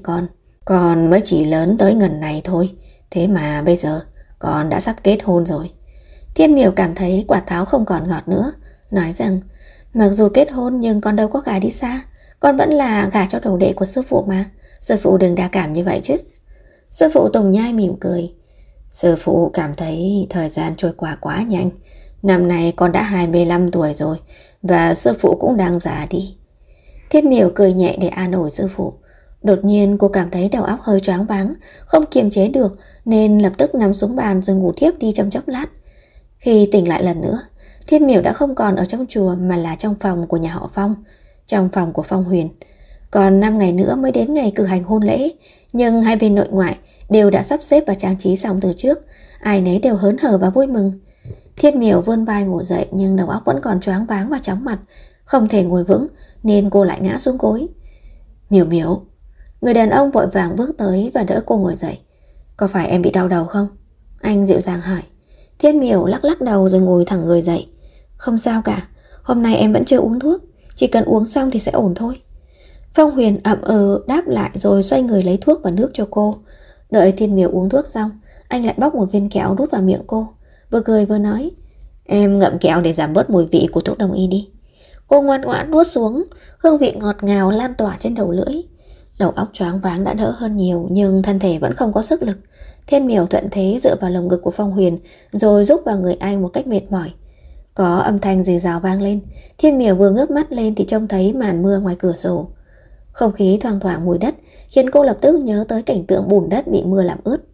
con mới chỉ lớn tới ngần này thôi. Thế mà bây giờ con đã sắp kết hôn rồi. Thiên Miểu cảm thấy quả táo không còn ngọt nữa, nói rằng mặc dù kết hôn nhưng con đâu có gả đi xa, con vẫn là gả cho đầu đệ của sư phụ mà. Sư phụ đừng đa cảm như vậy chứ. Sư phụ Tùng Nhai mỉm cười. Sư phụ cảm thấy thời gian trôi qua quá nhanh. Năm nay con đã 25 tuổi rồi và sư phụ cũng đang già đi. Thiên Miểu cười nhẹ để an ủi sư phụ. Đột nhiên cô cảm thấy đầu óc hơi choáng váng, không kiềm chế được nên lập tức nằm xuống bàn rồi ngủ thiếp đi trong chốc lát. Khi tỉnh lại lần nữa, Thiên Miểu đã không còn ở trong chùa mà là trong phòng của nhà họ Phong, trong phòng của Phong Huyền. Còn 5 ngày nữa mới đến ngày cử hành hôn lễ, nhưng hai bên nội ngoại đều đã sắp xếp và trang trí xong từ trước, ai nấy đều hớn hở và vui mừng. Thiên Miểu vươn vai ngủ dậy nhưng đầu óc vẫn còn choáng váng và chóng mặt, không thể ngồi vững nên cô lại ngã xuống gối. Miểu Miểu. Người đàn ông vội vàng bước tới và đỡ cô ngồi dậy. Có phải em bị đau đầu không? Anh dịu dàng hỏi. Thiên Miểu lắc lắc đầu rồi ngồi thẳng người dậy. Không sao cả, hôm nay em vẫn chưa uống thuốc, chỉ cần uống xong thì sẽ ổn thôi. Phong Huyền ậm đáp lại rồi xoay người lấy thuốc và nước cho cô. Đợi Thiên Miểu uống thuốc xong, anh lại bóc một viên kẹo đút vào miệng cô, vừa cười vừa nói. Em ngậm kẹo để giảm bớt mùi vị của thuốc đông y đi. Cô ngoan ngoãn nuốt xuống, hương vị ngọt ngào lan tỏa trên đầu lưỡi. Đầu óc choáng váng đã đỡ hơn nhiều nhưng thân thể vẫn không có sức lực. Thiên Miểu thuận thế dựa vào lồng ngực của Phong Huyền rồi rúc vào người anh một cách mệt mỏi. Có âm thanh rì rào vang lên. Thiên Miểu vừa ngước mắt lên thì trông thấy màn mưa ngoài cửa sổ. Không khí thoang thoảng mùi đất khiến cô lập tức nhớ tới cảnh tượng bùn đất bị mưa làm ướt.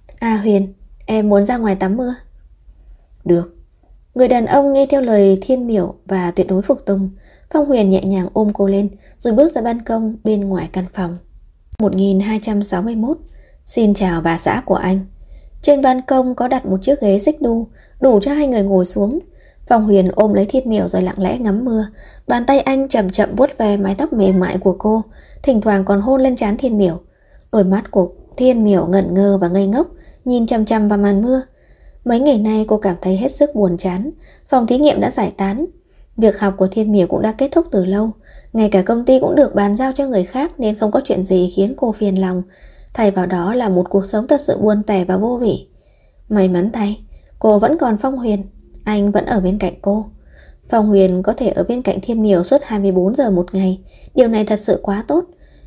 À Huyền, em muốn ra ngoài tắm mưa. Được. Người đàn ông nghe theo lời Thiên Miểu và tuyệt đối phục tùng. Phong Huyền nhẹ nhàng ôm cô lên rồi bước ra ban công bên ngoài căn phòng. 1261. Xin chào bà xã của anh. Trên ban công có đặt một chiếc ghế xích đu, đủ cho hai người ngồi xuống. Phong Huyền ôm lấy Thiên Miểu rồi lặng lẽ ngắm mưa. Bàn tay anh chậm chậm vuốt về mái tóc mềm mại của cô, thỉnh thoảng còn hôn lên trán Thiên Miểu. Đôi mắt của Thiên Miểu ngẩn ngơ và ngây ngốc, nhìn chằm chằm vào màn mưa. Mấy ngày nay cô cảm thấy hết sức buồn chán. Phòng thí nghiệm đã giải tán, việc học của Thiên Miểu cũng đã kết thúc từ lâu. Ngay cả công ty cũng được bàn giao cho người khác nên không có chuyện gì khiến cô phiền lòng. Thay vào đó là một cuộc sống thật sự buồn tẻ và vô vị. May mắn thay, cô vẫn còn Phong Huyền. Anh vẫn ở bên cạnh cô. Phong Huyền có thể ở bên cạnh Thiên Miểu suốt 24 giờ một ngày. Điều này thật sự quá tốt.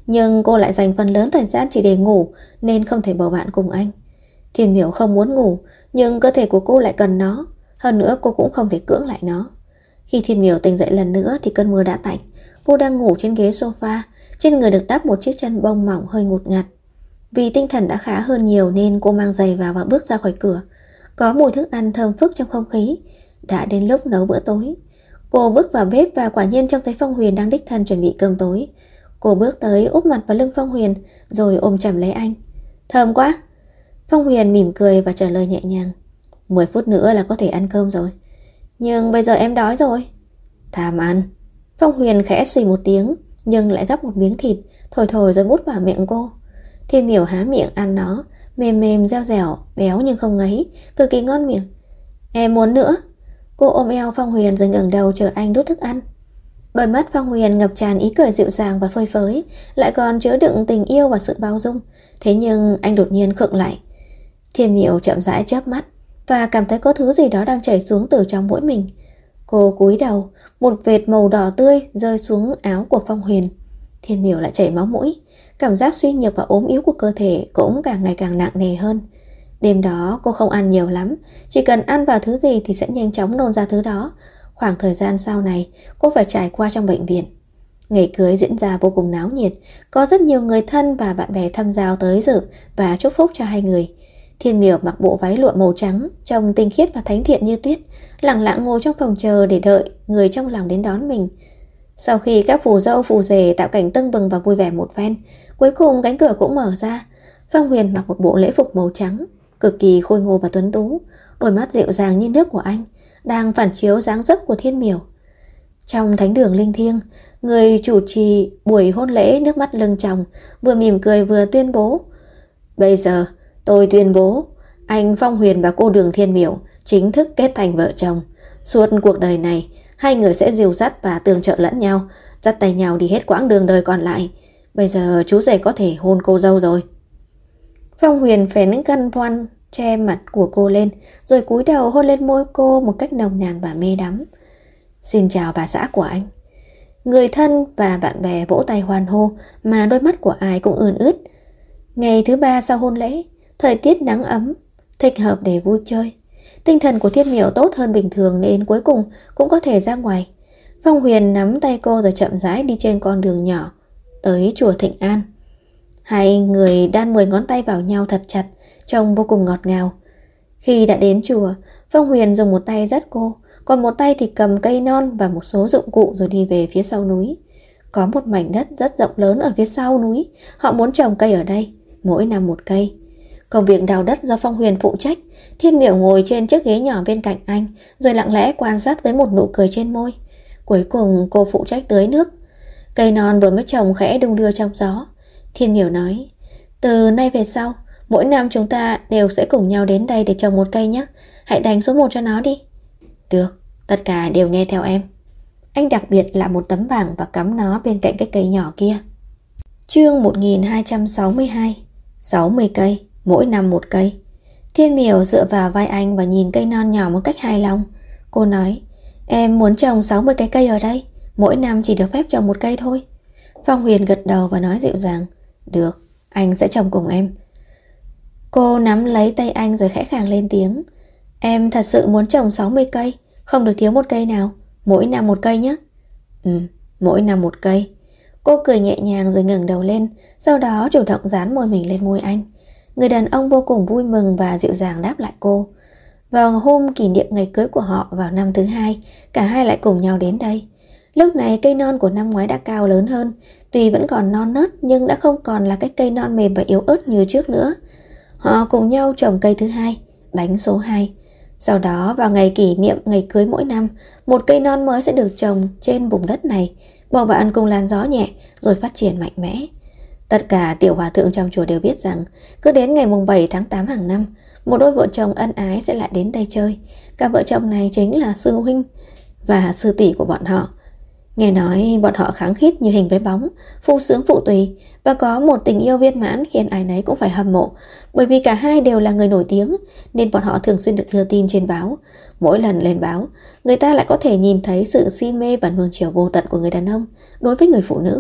Nhưng cô lại dành phần lớn thời gian chỉ để ngủ nên không thể bầu bạn cùng anh. Thiên Miểu không muốn ngủ, nhưng cơ thể của cô lại cần nó. Hơn nữa cô cũng không thể cưỡng lại nó. Khi Thiên Miểu tỉnh dậy lần nữa thì cơn mưa đã tạnh. Cô đang ngủ trên ghế sofa, trên người được đắp một chiếc chăn bông mỏng hơi ngột ngạt. Vì tinh thần đã khá hơn nhiều nên cô mang giày vào và bước ra khỏi cửa. Có mùi thức ăn thơm phức trong không khí. Đã đến lúc nấu bữa tối. Cô bước vào bếp và quả nhiên trông thấy Phong Huyền đang đích thân chuẩn bị cơm tối. Cô bước tới úp mặt vào lưng Phong Huyền rồi ôm chầm lấy anh. Thơm quá. Phong Huyền mỉm cười và trả lời nhẹ nhàng. 10 phút nữa là có thể ăn cơm rồi. Nhưng bây giờ em đói rồi. Tham ăn. Phong Huyền khẽ suy một tiếng nhưng lại gắp một miếng thịt, thổi thổi rồi mút vào miệng cô. Thiên Miểu há miệng ăn nó, mềm mềm dẻo dẻo, béo nhưng không ngấy, cực kỳ ngon miệng. Em muốn nữa. Cô ôm eo Phong Huyền rồi ngẩng đầu chờ anh đút thức ăn. Đôi mắt Phong Huyền ngập tràn ý cười dịu dàng và phơi phới, lại còn chứa đựng tình yêu và sự bao dung. Thế nhưng anh đột nhiên khựng lại. Thiên Miểu chậm rãi chớp mắt và cảm thấy có thứ gì đó đang chảy xuống từ trong mũi mình. Cô cúi đầu, một vệt màu đỏ tươi rơi xuống áo của Phong Huyền. Thiên Miểu lại chảy máu mũi, cảm giác suy nhược và ốm yếu của cơ thể cũng càng ngày càng nặng nề hơn. Đêm đó cô không ăn nhiều lắm, chỉ cần ăn vào thứ gì thì sẽ nhanh chóng nôn ra thứ đó. Khoảng thời gian sau này cô phải trải qua trong bệnh viện. Ngày cưới diễn ra vô cùng náo nhiệt, có rất nhiều người thân và bạn bè thăm giao tới dự và chúc phúc cho hai người. Thiên Miểu mặc bộ váy lụa màu trắng, trông tinh khiết và thánh thiện như tuyết, lặng lặng ngồi trong phòng chờ để đợi người trong lòng đến đón mình. Sau khi các phù dâu phù rể tạo cảnh tưng bừng và vui vẻ một phen, cuối cùng cánh cửa cũng mở ra. Phong Huyền mặc một bộ lễ phục màu trắng, cực kỳ khôi ngô và tuấn tú, đôi mắt dịu dàng như nước của anh đang phản chiếu dáng dấp của Thiên Miểu. Trong thánh đường linh thiêng, người chủ trì buổi hôn lễ nước mắt lưng tròng, vừa mỉm cười vừa tuyên bố: Bây giờ tôi tuyên bố anh Phong Huyền và cô Đường Thiên Miểu chính thức kết thành vợ chồng. Suốt cuộc đời này hai người sẽ dìu dắt và tương trợ lẫn nhau, dắt tay nhau đi hết quãng đường đời còn lại. Bây giờ chú rể có thể hôn cô dâu rồi. Phong Huyền phén khăn voan che mặt của cô lên, rồi cúi đầu hôn lên môi cô một cách nồng nàn và mê đắm. Xin chào bà xã của anh. Người thân và bạn bè vỗ tay hoan hô mà đôi mắt của ai cũng ươn ướt. Ngày thứ 3 sau hôn lễ, thời tiết nắng ấm, thích hợp để vui chơi. Tinh thần của Thiên Miểu tốt hơn bình thường nên cuối cùng cũng có thể ra ngoài. Phong Huyền nắm tay cô rồi chậm rãi đi trên con đường nhỏ tới chùa Thịnh An. Hai người đan 10 ngón tay vào nhau thật chặt, trông vô cùng ngọt ngào. Khi đã đến chùa, Phong Huyền dùng một tay dắt cô, còn một tay thì cầm cây non và một số dụng cụ rồi đi về phía sau núi. Có một mảnh đất rất rộng lớn ở phía sau núi, họ muốn trồng cây ở đây, mỗi năm một cây. Công việc đào đất do Phong Huyền phụ trách. Thiên Miểu ngồi trên chiếc ghế nhỏ bên cạnh anh, rồi lặng lẽ quan sát với một nụ cười trên môi. Cuối cùng cô phụ trách tưới nước. Cây non vừa mới trồng khẽ đung đưa trong gió. Thiên Miểu nói: Từ nay về sau, mỗi năm chúng ta đều sẽ cùng nhau đến đây để trồng một cây nhé. Hãy đánh số 1 cho nó đi. Được, tất cả đều nghe theo em. Anh đặc biệt là một tấm bảng và cắm nó bên cạnh cái cây nhỏ kia. Chương 1262. 60 cây, mỗi năm một cây. Thiên Miểu dựa vào vai anh và nhìn cây non nhỏ một cách hài lòng. Cô nói: Em muốn trồng 60 cái cây ở đây, mỗi năm chỉ được phép trồng một cây thôi. Phong Huyền gật đầu và nói dịu dàng: Được, anh sẽ trồng cùng em. Cô nắm lấy tay anh rồi khẽ khàng lên tiếng: Em thật sự muốn trồng 60 cây, không được thiếu một cây nào, mỗi năm một cây nhé. Mỗi năm một cây. Cô cười nhẹ nhàng rồi ngẩng đầu lên, sau đó chủ động dán môi mình lên môi anh. Người đàn ông vô cùng vui mừng và dịu dàng đáp lại cô. Vào hôm kỷ niệm ngày cưới của họ vào năm thứ 2, cả hai lại cùng nhau đến đây. Lúc này cây non của năm ngoái đã cao lớn hơn, tuy vẫn còn non nớt nhưng đã không còn là cái cây non mềm và yếu ớt như trước nữa. Họ cùng nhau trồng cây thứ 2, đánh số 2. Sau đó vào ngày kỷ niệm ngày cưới mỗi năm, một cây non mới sẽ được trồng trên vùng đất này, bầu bạn cùng làn gió nhẹ rồi phát triển mạnh mẽ. Tất cả tiểu hòa thượng trong chùa đều biết rằng cứ đến ngày mùng 7 tháng 8 hàng năm, một đôi vợ chồng ân ái sẽ lại đến đây chơi. Cả vợ chồng này chính là sư huynh và sư tỷ của bọn họ. Nghe nói bọn họ kháng khít như hình với bóng, phu sướng phụ tùy và có một tình yêu viên mãn khiến ai nấy cũng phải hâm mộ. Bởi vì cả hai đều là người nổi tiếng nên bọn họ thường xuyên được đưa tin trên báo. Mỗi lần lên báo, người ta lại có thể nhìn thấy sự si mê và nuông chiều vô tận của người đàn ông đối với người phụ nữ.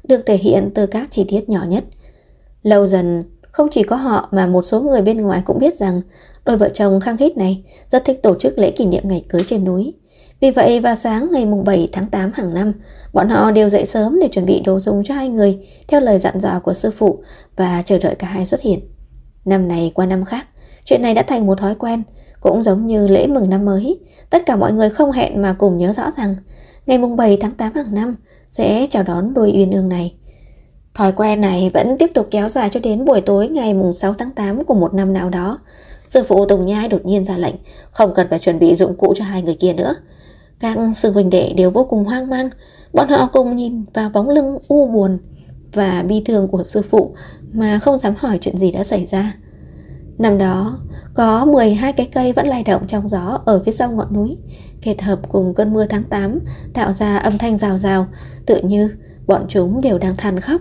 được thể hiện từ các chi tiết nhỏ nhất. Lâu dần, không chỉ có họ mà một số người bên ngoài cũng biết rằng đôi vợ chồng khăng khít này rất thích tổ chức lễ kỷ niệm ngày cưới trên núi. Vì vậy vào sáng ngày 7 tháng 8 hàng năm, bọn họ đều dậy sớm để chuẩn bị đồ dùng cho hai người theo lời dặn dò của sư phụ và chờ đợi cả hai xuất hiện. Năm này qua năm khác, chuyện này đã thành một thói quen, cũng giống như lễ mừng năm mới. Tất cả mọi người không hẹn mà cùng nhớ rõ rằng ngày 7 tháng 8 hàng năm sẽ chào đón đôi uyên ương này. Thói quen này vẫn tiếp tục kéo dài cho đến buổi tối ngày 6 tháng 8 của một năm nào đó. Sư phụ Tùng Nhai đột nhiên ra lệnh không cần phải chuẩn bị dụng cụ cho hai người kia nữa. Các sư huynh đệ đều vô cùng hoang mang. Bọn họ cùng nhìn vào bóng lưng u buồn và bi thương của sư phụ mà không dám hỏi chuyện gì đã xảy ra. Năm đó, có 12 cái cây vẫn lay động trong gió ở phía sau ngọn núi, kết hợp cùng cơn mưa tháng 8 tạo ra âm thanh rào rào, tựa như bọn chúng đều đang than khóc.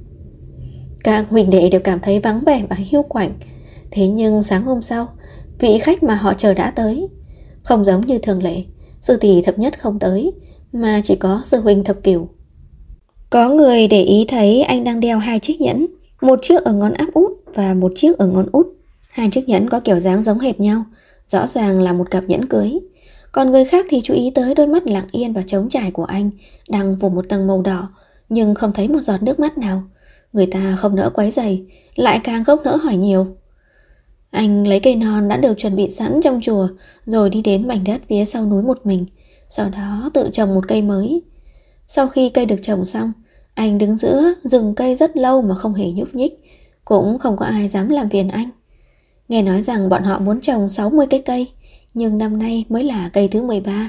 Các huynh đệ đều cảm thấy vắng vẻ và hiu quạnh. Thế nhưng sáng hôm sau, vị khách mà họ chờ đã tới. Không giống như thường lệ, sư tỷ thập nhất không tới, mà chỉ có sư huynh thập cửu. Có người để ý thấy anh đang đeo 2 chiếc nhẫn, một chiếc ở ngón áp út và một chiếc ở ngón út. 2 chiếc nhẫn có kiểu dáng giống hệt nhau, rõ ràng là một cặp nhẫn cưới. Còn người khác thì chú ý tới đôi mắt lặng yên và trống trải của anh, đang phủ một tầng màu đỏ, nhưng không thấy một giọt nước mắt nào. Người ta không nỡ quấy rầy, lại càng không nỡ hỏi nhiều. Anh lấy cây non đã được chuẩn bị sẵn trong chùa, rồi đi đến mảnh đất phía sau núi một mình, sau đó tự trồng một cây mới. Sau khi cây được trồng xong, anh đứng giữa rừng cây rất lâu mà không hề nhúc nhích, cũng không có ai dám làm phiền anh. Nghe nói rằng bọn họ muốn trồng 60 cái cây, nhưng năm nay mới là cây thứ 13.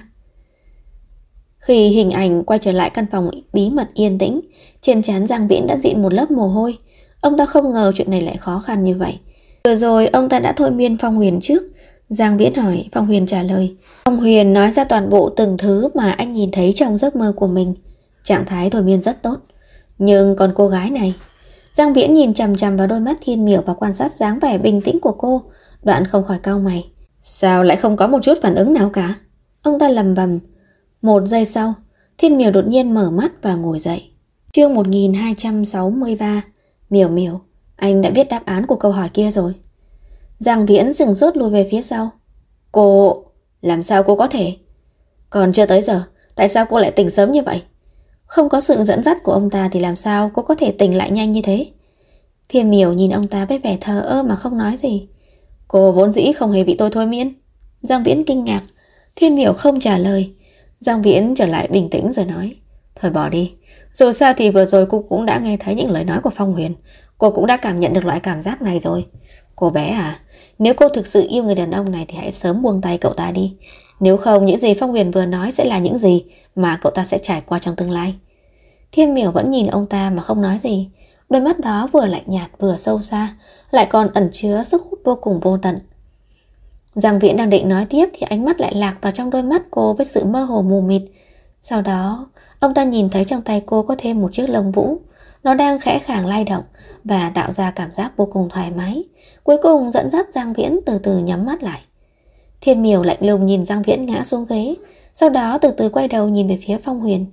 Khi hình ảnh quay trở lại căn phòng bí mật yên tĩnh, trên trán Giang Viễn đã dịn một lớp mồ hôi. Ông ta không ngờ chuyện này lại khó khăn như vậy. Vừa rồi ông ta đã thôi miên Phong Huyền trước. Giang Viễn hỏi, Phong Huyền trả lời. Phong Huyền nói ra toàn bộ từng thứ mà anh nhìn thấy trong giấc mơ của mình. Trạng thái thôi miên rất tốt. Nhưng còn cô gái này... Giang Viễn nhìn chằm chằm vào đôi mắt Thiên Miểu và quan sát dáng vẻ bình tĩnh của cô. Đoạn không khỏi cau mày. Sao lại không có một chút phản ứng nào cả? Ông ta lầm bầm. Một giây sau, Thiên Miểu đột nhiên mở mắt và ngồi dậy. Chương 1263. Miểu Miểu, anh đã biết đáp án của câu hỏi kia rồi. Giang Viễn sừng sốt lùi về phía sau. Cô... làm sao cô có thể? Còn chưa tới giờ, tại sao cô lại tỉnh sớm như vậy? Không có sự dẫn dắt của ông ta thì làm sao cô có thể tỉnh lại nhanh như thế? Thiên Miểu nhìn ông ta với vẻ thờ ơ mà không nói gì. Cô vốn dĩ không hề bị tôi thôi miên. Giang Viễn kinh ngạc. Thiên Miểu không trả lời. Giang Viễn trở lại bình tĩnh rồi nói. Thôi bỏ đi. Dù sao thì vừa rồi cô cũng đã nghe thấy những lời nói của Phong Huyền. Cô cũng đã cảm nhận được loại cảm giác này rồi. Cô bé à, nếu cô thực sự yêu người đàn ông này thì hãy sớm buông tay cậu ta đi. Nếu không, những gì Phong Huyền vừa nói sẽ là những gì mà cậu ta sẽ trải qua trong tương lai. Thiên Miểu vẫn nhìn ông ta mà không nói gì. Đôi mắt đó vừa lạnh nhạt vừa sâu xa, lại còn ẩn chứa sức hút vô cùng vô tận. Giang Viễn đang định nói tiếp thì ánh mắt lại lạc vào trong đôi mắt cô với sự mơ hồ mù mịt. Sau đó, ông ta nhìn thấy trong tay cô có thêm một chiếc lông vũ. Nó đang khẽ khàng lay động và tạo ra cảm giác vô cùng thoải mái. Cuối cùng dẫn dắt Giang Viễn từ từ nhắm mắt lại. Thiên Miểu lạnh lùng nhìn Giang Viễn ngã xuống ghế, sau đó từ từ quay đầu nhìn về phía Phong Huyền.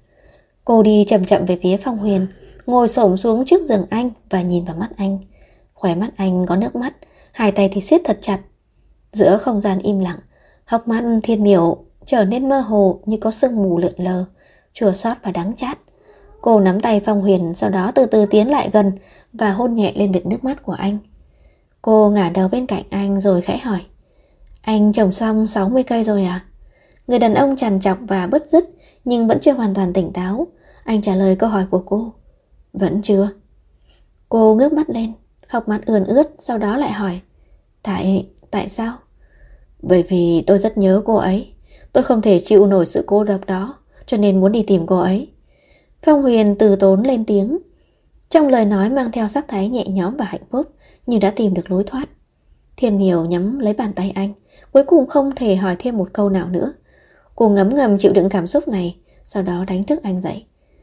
Cô đi chậm chậm về phía Phong Huyền, ngồi xổm xuống trước giường anh và nhìn vào mắt anh. Khóe mắt anh có nước mắt, hai tay thì siết thật chặt. Giữa không gian im lặng, hốc mắt Thiên Miểu trở nên mơ hồ như có sương mù lượn lờ, chua xót và đắng chát. Cô nắm tay Phong Huyền, sau đó từ từ tiến lại gần và hôn nhẹ lên vệt nước mắt của anh. Cô ngả đầu bên cạnh anh rồi khẽ hỏi. Anh trồng xong 60 cây rồi à? Người đàn ông trằn trọc và bứt rứt nhưng vẫn chưa hoàn toàn tỉnh táo. Anh trả lời câu hỏi của cô. Vẫn chưa. Cô ngước mắt lên, hốc mắt ươn ướt, sau đó lại hỏi. Tại sao? Bởi vì tôi rất nhớ cô ấy. Tôi không thể chịu nổi sự cô độc đó, cho nên muốn đi tìm cô ấy. Phong Huyền từ tốn lên tiếng. Trong lời nói mang theo sắc thái nhẹ nhõm và hạnh phúc, như đã tìm được lối thoát. Thiên Miểu nhắm lấy bàn tay anh, cuối cùng không thể hỏi thêm một câu nào nữa. Cô ngấm ngầm chịu đựng cảm xúc này, sau đó đánh thức anh dậy.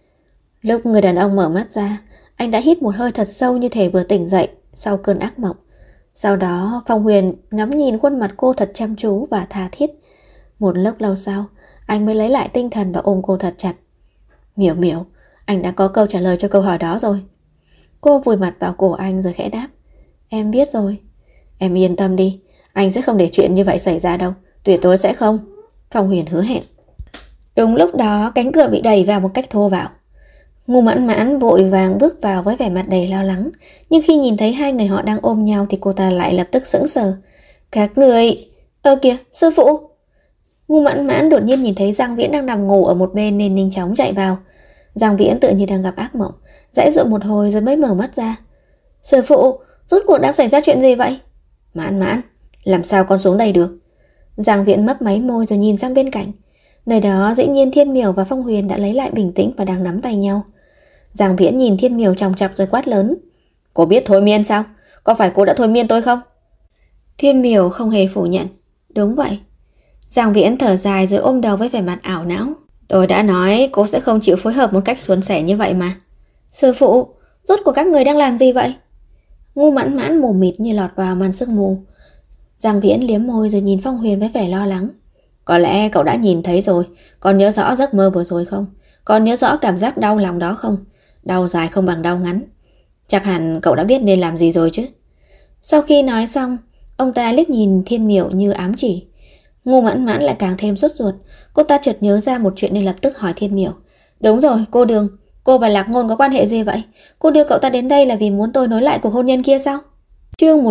Lúc người đàn ông mở mắt ra, anh đã hít một hơi thật sâu như thể vừa tỉnh dậy sau cơn ác mộng. Sau đó Phong Huyền ngắm nhìn khuôn mặt cô thật chăm chú và tha thiết. Một lúc lâu sau, anh mới lấy lại tinh thần và ôm cô thật chặt. Miểu Miểu, Anh đã có câu trả lời cho câu hỏi đó rồi. Cô vùi mặt vào cổ anh rồi khẽ đáp. Em biết rồi. Em yên tâm đi, anh sẽ không để chuyện như vậy xảy ra đâu. Tuyệt đối sẽ không, Phong Huyền hứa hẹn. Đúng lúc đó cánh cửa bị đẩy vào một cách thô bạo. Ngô Mãn Mãn vội vàng bước vào với vẻ mặt đầy lo lắng. Nhưng khi nhìn thấy hai người họ đang ôm nhau thì cô ta lại lập tức sững sờ. Các người... kìa, sư phụ! Ngô Mãn Mãn đột nhiên nhìn thấy Giang Viễn đang nằm ngủ ở một bên nên nhanh chóng chạy vào. Giang Viễn tự như đang gặp ác mộng, giãy giụa một hồi rồi mới mở mắt ra. Sư phụ, rốt cuộc đang xảy ra chuyện gì vậy? Mãn Mãn, làm sao con xuống đây được? Giang Viễn mấp máy môi rồi nhìn sang bên cạnh. Nơi đó dĩ nhiên Thiên Miểu và Phong Huyền đã lấy lại bình tĩnh và đang nắm tay nhau. Giang Viễn nhìn Thiên Miểu chòng chọc rồi quát lớn. Cô biết thôi miên sao? Có phải cô đã thôi miên tôi không? Thiên Miểu không hề phủ nhận. Đúng vậy. Giang Viễn thở dài rồi ôm đầu với vẻ mặt ảo não. Tôi đã nói cô sẽ không chịu phối hợp một cách suôn sẻ như vậy mà. Sư phụ, rốt cuộc các người đang làm gì vậy? Ngô Mãn Mãn mù mịt như lọt vào màn sương mù. Giang Viễn liếm môi rồi nhìn Phong Huyền với vẻ lo lắng. Có lẽ cậu đã nhìn thấy rồi. Còn nhớ rõ giấc mơ vừa rồi không? Còn nhớ rõ cảm giác đau lòng đó không? Đau dài không bằng đau ngắn. Chắc hẳn cậu đã biết nên làm gì rồi chứ. Sau khi nói xong, ông ta liếc nhìn Thiên Miểu như ám chỉ. Ngô Mãn Mãn lại càng thêm sốt ruột. Cô ta chợt nhớ ra một chuyện nên lập tức hỏi Thiên Miểu. Đúng rồi, cô Đường, cô và Lạc Ngôn có quan hệ gì vậy? Cô đưa cậu ta đến đây là vì muốn tôi nối lại cuộc hôn nhân kia sao? Chương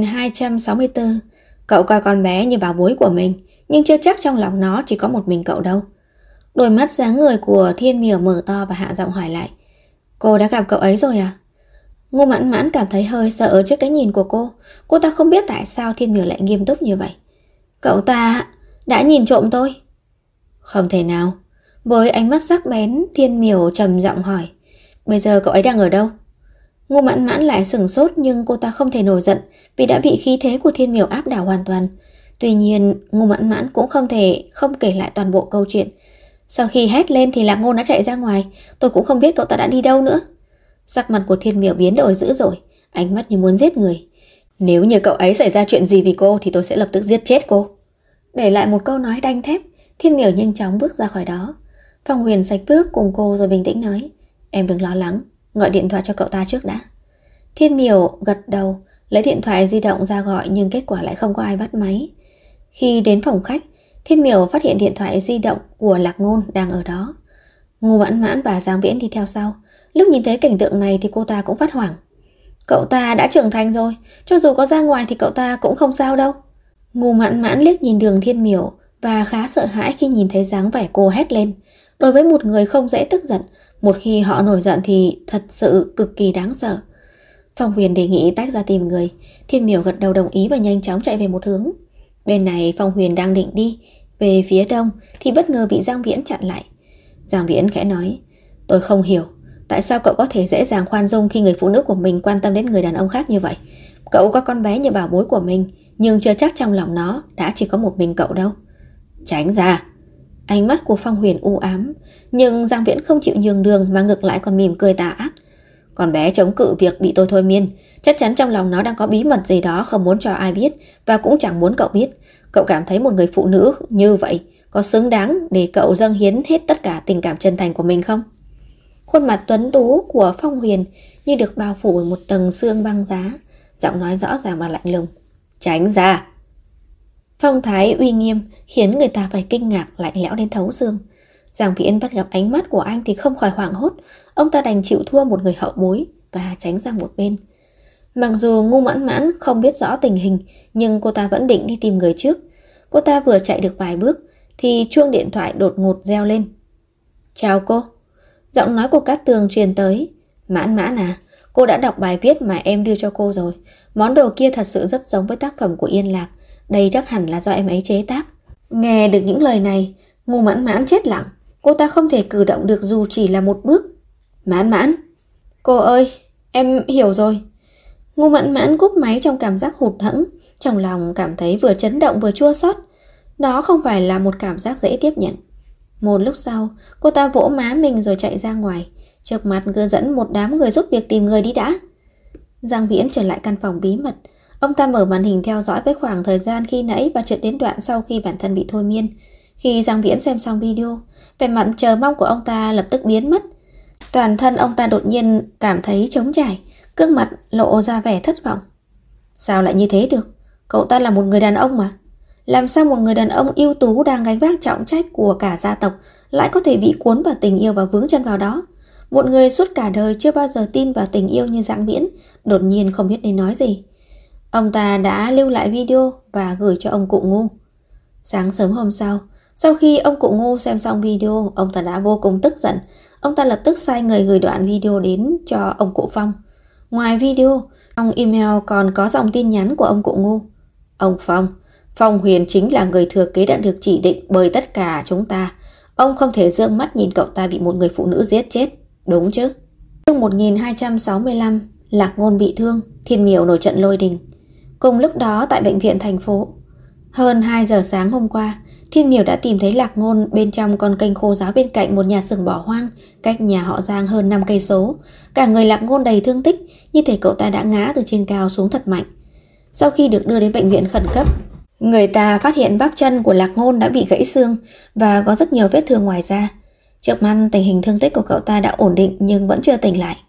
1264. Cậu coi con bé như bảo bối của mình, nhưng chưa chắc trong lòng nó chỉ có một mình cậu đâu. Đôi mắt sáng người của Thiên Miểu mở to và hạ giọng hỏi lại. Cô đã gặp cậu ấy rồi à? Ngô Mãn Mãn cảm thấy hơi sợ trước cái nhìn của cô. Cô ta không biết tại sao Thiên Miểu lại nghiêm túc như vậy. Cậu ta đã nhìn trộm tôi? Không thể nào. Với ánh mắt sắc bén, Thiên Miểu trầm giọng hỏi. Bây giờ cậu ấy đang ở đâu? Ngô Mãn Mãn lại sửng sốt nhưng cô ta không thể nổi giận vì đã bị khí thế của Thiên Miểu áp đảo hoàn toàn. Tuy nhiên, Ngô Mãn Mãn cũng không thể không kể lại toàn bộ câu chuyện. Sau khi hét lên thì Lạc Ngôn đã chạy ra ngoài, tôi cũng không biết cậu ta đã đi đâu nữa. Sắc mặt của Thiên Miểu biến đổi dữ dội, ánh mắt như muốn giết người. Nếu như cậu ấy xảy ra chuyện gì vì cô thì tôi sẽ lập tức giết chết cô. Để lại một câu nói đanh thép, Thiên Miểu nhanh chóng bước ra khỏi đó. Phong Huyền sạch bước cùng cô rồi bình tĩnh nói. Em đừng lo lắng, gọi điện thoại cho cậu ta trước đã. Thiên Miểu gật đầu, lấy điện thoại di động ra gọi nhưng kết quả lại không có ai bắt máy. Khi đến phòng khách, Thiên Miểu phát hiện điện thoại di động của Lạc Ngôn đang ở đó. Ngô Mãn Mãn và Giang Viễn đi theo sau. Lúc nhìn thấy cảnh tượng này thì cô ta cũng phát hoảng. Cậu ta đã trưởng thành rồi, cho dù có ra ngoài thì cậu ta cũng không sao đâu. Ngô Mãn Mãn liếc nhìn Đường Thiên Miểu và khá sợ hãi khi nhìn thấy dáng vẻ cô hét lên. Đối với một người không dễ tức giận, một khi họ nổi giận thì thật sự cực kỳ đáng sợ. Phong Huyền đề nghị tách ra tìm người. Thiên Miểu gật đầu đồng ý và nhanh chóng chạy về một hướng. Bên này Phong Huyền đang định đi về phía đông thì bất ngờ bị Giang Viễn chặn lại. Giang Viễn khẽ nói. Tôi không hiểu tại sao cậu có thể dễ dàng khoan dung khi người phụ nữ của mình quan tâm đến người đàn ông khác như vậy. Cậu có con bé như bảo bối của mình, nhưng chưa chắc trong lòng nó đã chỉ có một mình cậu đâu. Tránh ra. Ánh mắt của Phong Huyền u ám, nhưng Giang Viễn không chịu nhường đường mà ngược lại còn mỉm cười tà ác. Con bé chống cự việc bị tôi thôi miên, chắc chắn trong lòng nó đang có bí mật gì đó không muốn cho ai biết và cũng chẳng muốn cậu biết. Cậu cảm thấy một người phụ nữ như vậy có xứng đáng để cậu dâng hiến hết tất cả tình cảm chân thành của mình không? Khuôn mặt tuấn tú của Phong Huyền như được bao phủ một tầng sương băng giá, giọng nói rõ ràng và lạnh lùng. Tránh ra. Phong thái uy nghiêm khiến người ta phải kinh ngạc, lạnh lẽo đến thấu xương. Giang Viễn bắt gặp ánh mắt của anh thì không khỏi hoảng hốt. Ông ta đành chịu thua một người hậu bối và tránh sang một bên. Mặc dù Ngô Mãn Mãn không biết rõ tình hình, nhưng cô ta vẫn định đi tìm người trước. Cô ta vừa chạy được vài bước thì chuông điện thoại đột ngột reo lên. Chào cô. Giọng nói của Cát Tường truyền tới. Mãn Mãn à, cô đã đọc bài viết mà em đưa cho cô rồi. Món đồ kia thật sự rất giống với tác phẩm của Yên Lạc. Đây chắc hẳn là do em ấy chế tác. Nghe được những lời này, Ngô Mãn Mãn chết lặng. Cô ta không thể cử động được dù chỉ là một bước. Mãn Mãn. Cô ơi, em hiểu rồi. Ngô Mãn Mãn cúp máy trong cảm giác hụt hẫng, trong lòng cảm thấy vừa chấn động vừa chua xót. Đó không phải là một cảm giác dễ tiếp nhận. Một lúc sau, cô ta vỗ má mình rồi chạy ra ngoài, chợp mặt cứ dẫn một đám người giúp việc tìm người đi đã. Giang Viễn trở lại căn phòng bí mật. Ông ta mở màn hình theo dõi với khoảng thời gian khi nãy và chợt đến đoạn sau khi bản thân bị thôi miên. Khi Giang Viễn xem xong video, vẻ mặt chờ mong của ông ta lập tức biến mất. Toàn thân ông ta đột nhiên cảm thấy trống trải, gương mặt lộ ra vẻ thất vọng. Sao lại như thế được? Cậu ta là một người đàn ông mà. Làm sao một người đàn ông ưu tú đang gánh vác trọng trách của cả gia tộc lại có thể bị cuốn vào tình yêu và vướng chân vào đó? Một người suốt cả đời chưa bao giờ tin vào tình yêu như Giang Viễn đột nhiên không biết nên nói gì. Ông ta đã lưu lại video và gửi cho ông cụ Ngu. Sáng sớm hôm sau khi ông cụ Ngu xem xong video, ông ta đã vô cùng tức giận. Ông ta lập tức sai người gửi đoạn video đến cho ông cụ Phong. Ngoài video, trong email còn có dòng tin nhắn của ông cụ Ngu. Ông Phong, Phong Huyền chính là người thừa kế đã được chỉ định bởi tất cả chúng ta. Ông không thể dương mắt nhìn cậu ta bị một người phụ nữ giết chết, đúng chứ? Chương 1265, Lạc Ngôn bị thương, Thiên Miểu nổi trận lôi đình. Cùng lúc đó tại bệnh viện thành phố, hơn 2 giờ sáng hôm qua, Thiên Miểu đã tìm thấy Lạc Ngôn bên trong con kênh khô ráo bên cạnh một nhà xưởng bỏ hoang, cách nhà họ Giang hơn 5 cây số. Cả người Lạc Ngôn đầy thương tích, như thể cậu ta đã ngã từ trên cao xuống thật mạnh. Sau khi được đưa đến bệnh viện khẩn cấp, người ta phát hiện bắp chân của Lạc Ngôn đã bị gãy xương và có rất nhiều vết thương ngoài da. Trước mắt tình hình thương tích của cậu ta đã ổn định nhưng vẫn chưa tỉnh lại.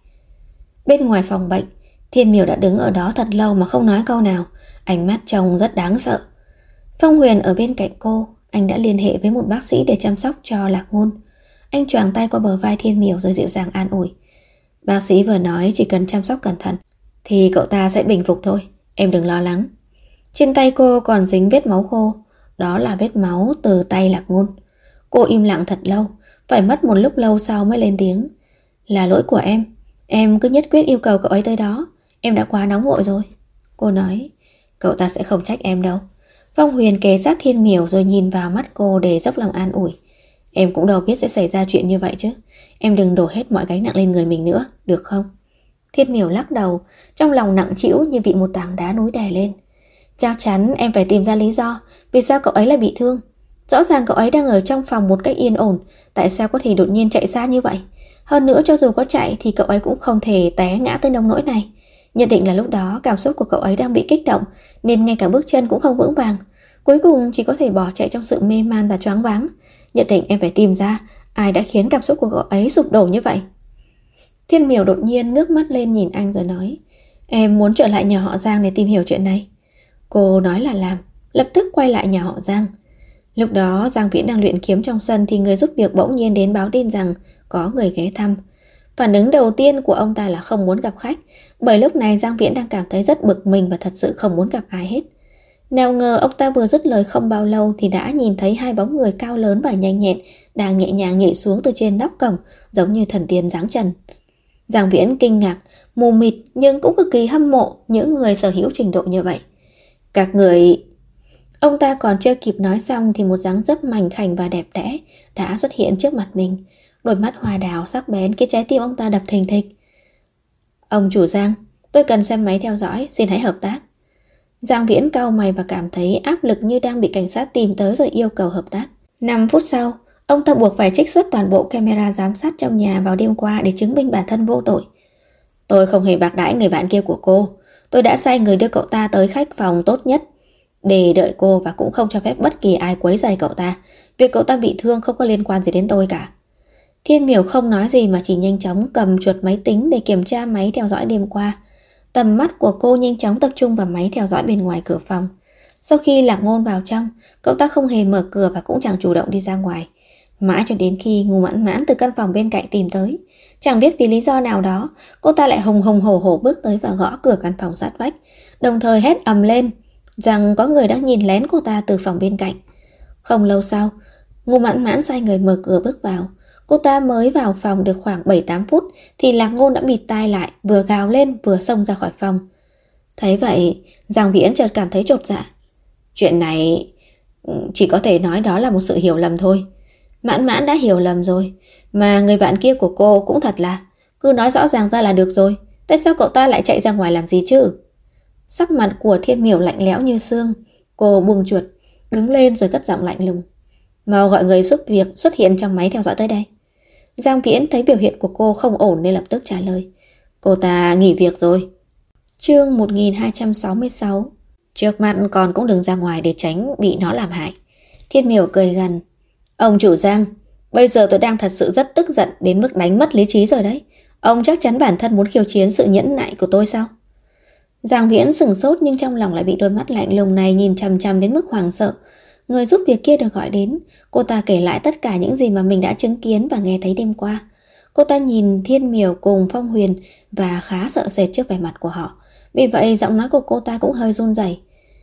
Bên ngoài phòng bệnh, Thiên Miểu đã đứng ở đó thật lâu mà không nói câu nào, ánh mắt trông rất đáng sợ. Phong Huyền ở bên cạnh cô, anh đã liên hệ với một bác sĩ để chăm sóc cho Lạc Ngôn. Anh choàng tay qua bờ vai Thiên Miểu rồi dịu dàng an ủi. Bác sĩ vừa nói chỉ cần chăm sóc cẩn thận thì cậu ta sẽ bình phục thôi, em đừng lo lắng. Trên tay cô còn dính vết máu khô, đó là vết máu từ tay Lạc Ngôn. Cô im lặng thật lâu, phải mất một lúc lâu sau mới lên tiếng. Là lỗi của em cứ nhất quyết yêu cầu cậu ấy tới đó, em đã quá nóng vội rồi. Cô nói, cậu ta sẽ không trách em đâu. Phong Huyền kề sát Thiên Miểu rồi nhìn vào mắt cô để dốc lòng an ủi. Em cũng đâu biết sẽ xảy ra chuyện như vậy chứ. Em đừng đổ hết mọi gánh nặng lên người mình nữa, được không? Thiên Miểu lắc đầu, trong lòng nặng trĩu như bị một tảng đá núi đè lên. Chắc chắn em phải tìm ra lý do vì sao cậu ấy lại bị thương. Rõ ràng cậu ấy đang ở trong phòng một cách yên ổn, tại sao có thể đột nhiên chạy xa như vậy? Hơn nữa cho dù có chạy thì cậu ấy cũng không thể té ngã tới nông nỗi này. Nhất định là lúc đó cảm xúc của cậu ấy đang bị kích động, nên ngay cả bước chân cũng không vững vàng. Cuối cùng chỉ có thể bỏ chạy trong sự mê man và choáng váng. Nhất định em phải tìm ra ai đã khiến cảm xúc của cậu ấy sụp đổ như vậy. Thiên Miểu đột nhiên ngước mắt lên nhìn anh rồi nói, em muốn trở lại nhà họ Giang để tìm hiểu chuyện này. Cô nói là làm, lập tức quay lại nhà họ Giang. Lúc đó Giang Viễn đang luyện kiếm trong sân thì người giúp việc bỗng nhiên đến báo tin rằng có người ghé thăm. Phản ứng đầu tiên của ông ta là không muốn gặp khách, bởi lúc này Giang Viễn đang cảm thấy rất bực mình và thật sự không muốn gặp ai hết. Nào ngờ ông ta vừa dứt lời không bao lâu thì đã nhìn thấy hai bóng người cao lớn và nhanh nhẹn đang nhẹ nhàng nhảy xuống từ trên nóc cổng, giống như thần tiên giáng trần. Giang Viễn kinh ngạc, mù mịt nhưng cũng cực kỳ hâm mộ những người sở hữu trình độ như vậy. Các người... Ông ta còn chưa kịp nói xong thì một dáng dấp mảnh khảnh và đẹp đẽ đã xuất hiện trước mặt mình. Đôi mắt hoa đào sắc bén khiến trái tim ông ta đập thình thịch. Ông chủ Giang, tôi cần xem máy theo dõi, xin hãy hợp tác. Giang Viễn cau mày và cảm thấy áp lực như đang bị cảnh sát tìm tới rồi yêu cầu hợp tác. 5 phút sau, ông ta buộc phải trích xuất toàn bộ camera giám sát trong nhà vào đêm qua để chứng minh bản thân vô tội. Tôi không hề bạc đãi người bạn kia của cô. Tôi đã sai người đưa cậu ta tới khách phòng tốt nhất để đợi cô và cũng không cho phép bất kỳ ai quấy rầy cậu ta. Việc cậu ta bị thương không có liên quan gì đến tôi cả. Thiên Miểu không nói gì mà chỉ nhanh chóng cầm chuột máy tính để kiểm tra máy theo dõi đêm qua. Tầm mắt của cô nhanh chóng tập trung vào máy theo dõi bên ngoài cửa phòng. Sau khi Lạc Ngôn vào trong, cậu ta không hề mở cửa và cũng chẳng chủ động đi ra ngoài. Mãi cho đến khi Ngô Mãn Mãn từ căn phòng bên cạnh tìm tới. Chẳng biết vì lý do nào đó, cô ta lại hùng hùng hổ hổ bước tới và gõ cửa căn phòng sát vách, đồng thời hét ầm lên rằng có người đang nhìn lén cô ta từ phòng bên cạnh. Không lâu sau, Ngô Mãn Mãn sai người mở cửa bước vào. Cô ta mới vào phòng được khoảng 7-8 phút thì Lạc Ngôn đã bịt tai lại, vừa gào lên vừa xông ra khỏi phòng. Thấy vậy, Giang Viễn chợt cảm thấy chột dạ. Chuyện này chỉ có thể nói đó là một sự hiểu lầm thôi. Mãn Mãn đã hiểu lầm rồi, mà người bạn kia của cô cũng thật là cứ nói rõ ràng ra là được rồi. Tại sao cậu ta lại chạy ra ngoài làm gì chứ? Sắc mặt của Thiên Miểu lạnh lẽo như xương. Cô buông chuột, đứng lên rồi cất giọng lạnh lùng. Mau gọi người giúp việc xuất hiện trong máy theo dõi tới đây. Giang Viễn thấy biểu hiện của cô không ổn nên lập tức trả lời. Cô ta nghỉ việc rồi. Chương 1266. Trước mặt con cũng đừng ra ngoài để tránh bị nó làm hại. Thiên Miểu cười gằn. Ông chủ Giang, Bây giờ tôi đang thật sự rất tức giận đến mức đánh mất lý trí rồi đấy. Ông chắc chắn bản thân muốn khiêu chiến sự nhẫn nại của tôi sao? Giang Viễn sửng sốt nhưng trong lòng lại bị đôi mắt lạnh lùng này nhìn chằm chằm đến mức hoảng sợ. Người giúp việc kia được gọi đến. Cô ta kể lại tất cả những gì mà mình đã chứng kiến và nghe thấy đêm qua. Cô ta nhìn Thiên Miểu cùng Phong Huyền và khá sợ sệt trước vẻ mặt của họ. Vì vậy giọng nói của cô ta cũng hơi run rẩy.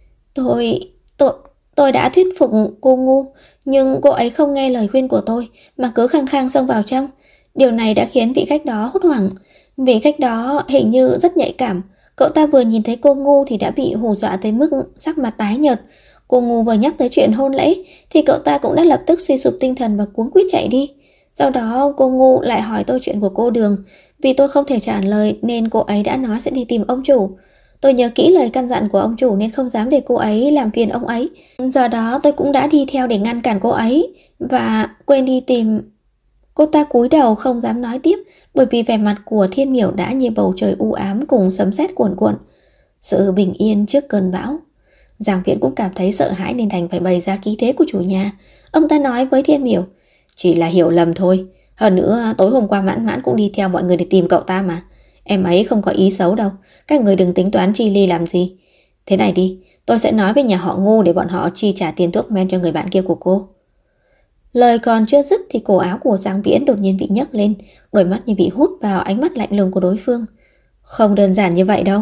Tôi đã thuyết phục cô ngu, nhưng cô ấy không nghe lời khuyên của tôi mà cứ khăng khăng xông vào trong. Điều này đã khiến vị khách đó hốt hoảng. Vị khách đó hình như rất nhạy cảm. Cậu ta vừa nhìn thấy cô ngu thì đã bị hù dọa tới mức sắc mặt tái nhợt. Cô ngu vừa nhắc tới chuyện hôn lễ thì cậu ta cũng đã lập tức suy sụp tinh thần và cuống quýt chạy đi. Sau đó cô ngu lại hỏi tôi chuyện của cô Đường. Vì tôi không thể trả lời nên cô ấy đã nói sẽ đi tìm ông chủ. Tôi nhớ kỹ lời căn dặn của ông chủ nên không dám để cô ấy làm phiền ông ấy. Giờ đó tôi cũng đã đi theo để ngăn cản cô ấy và quên đi tìm. Cô ta cúi đầu không dám nói tiếp bởi vì vẻ mặt của Thiên Miểu đã như bầu trời u ám cùng sấm sét cuồn cuộn. Sự bình yên trước cơn bão. Giang Viễn cũng cảm thấy sợ hãi nên đành phải bày ra khí thế của chủ nhà. Ông ta nói với Thiên Miểu, chỉ là hiểu lầm thôi. Hơn nữa tối hôm qua Mãn Mãn cũng đi theo mọi người để tìm cậu ta mà. Em ấy không có ý xấu đâu. Các người đừng tính toán chi ly làm gì. Thế này đi, tôi sẽ nói với nhà họ Ngô để bọn họ chi trả tiền thuốc men cho người bạn kia của cô. Lời còn chưa dứt thì cổ áo của Giang Viễn đột nhiên bị nhấc lên, đôi mắt như bị hút vào ánh mắt lạnh lùng của đối phương. Không đơn giản như vậy đâu.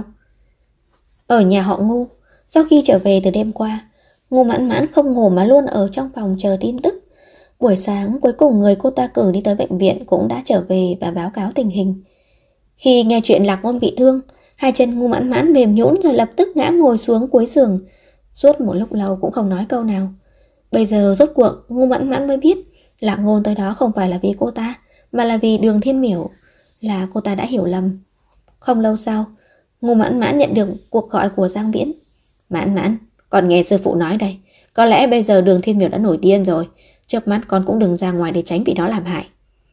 Ở nhà họ Ngô, sau khi trở về từ đêm qua, Ngô Mãn Mãn không ngủ mà luôn ở trong phòng chờ tin tức. Buổi sáng cuối cùng người cô ta cử đi tới bệnh viện cũng đã trở về và báo cáo tình hình. Khi nghe chuyện Lạc Ngôn bị thương, hai chân Ngô Mãn Mãn mềm nhũn rồi lập tức ngã ngồi xuống cuối giường, suốt một lúc lâu cũng không nói câu nào. Bây giờ rốt cuộc Ngô Mãn Mãn mới biết Lạc Ngôn tới đó không phải là vì cô ta, mà là vì Đường Thiên Miểu, là cô ta đã hiểu lầm. Không lâu sau, Ngô Mãn Mãn nhận được cuộc gọi của Giang Viễn. Mãn Mãn, con nghe sư phụ nói đây, có lẽ bây giờ Đường Thiên Miểu đã nổi điên rồi, chớp mắt con cũng đừng ra ngoài để tránh bị nó làm hại.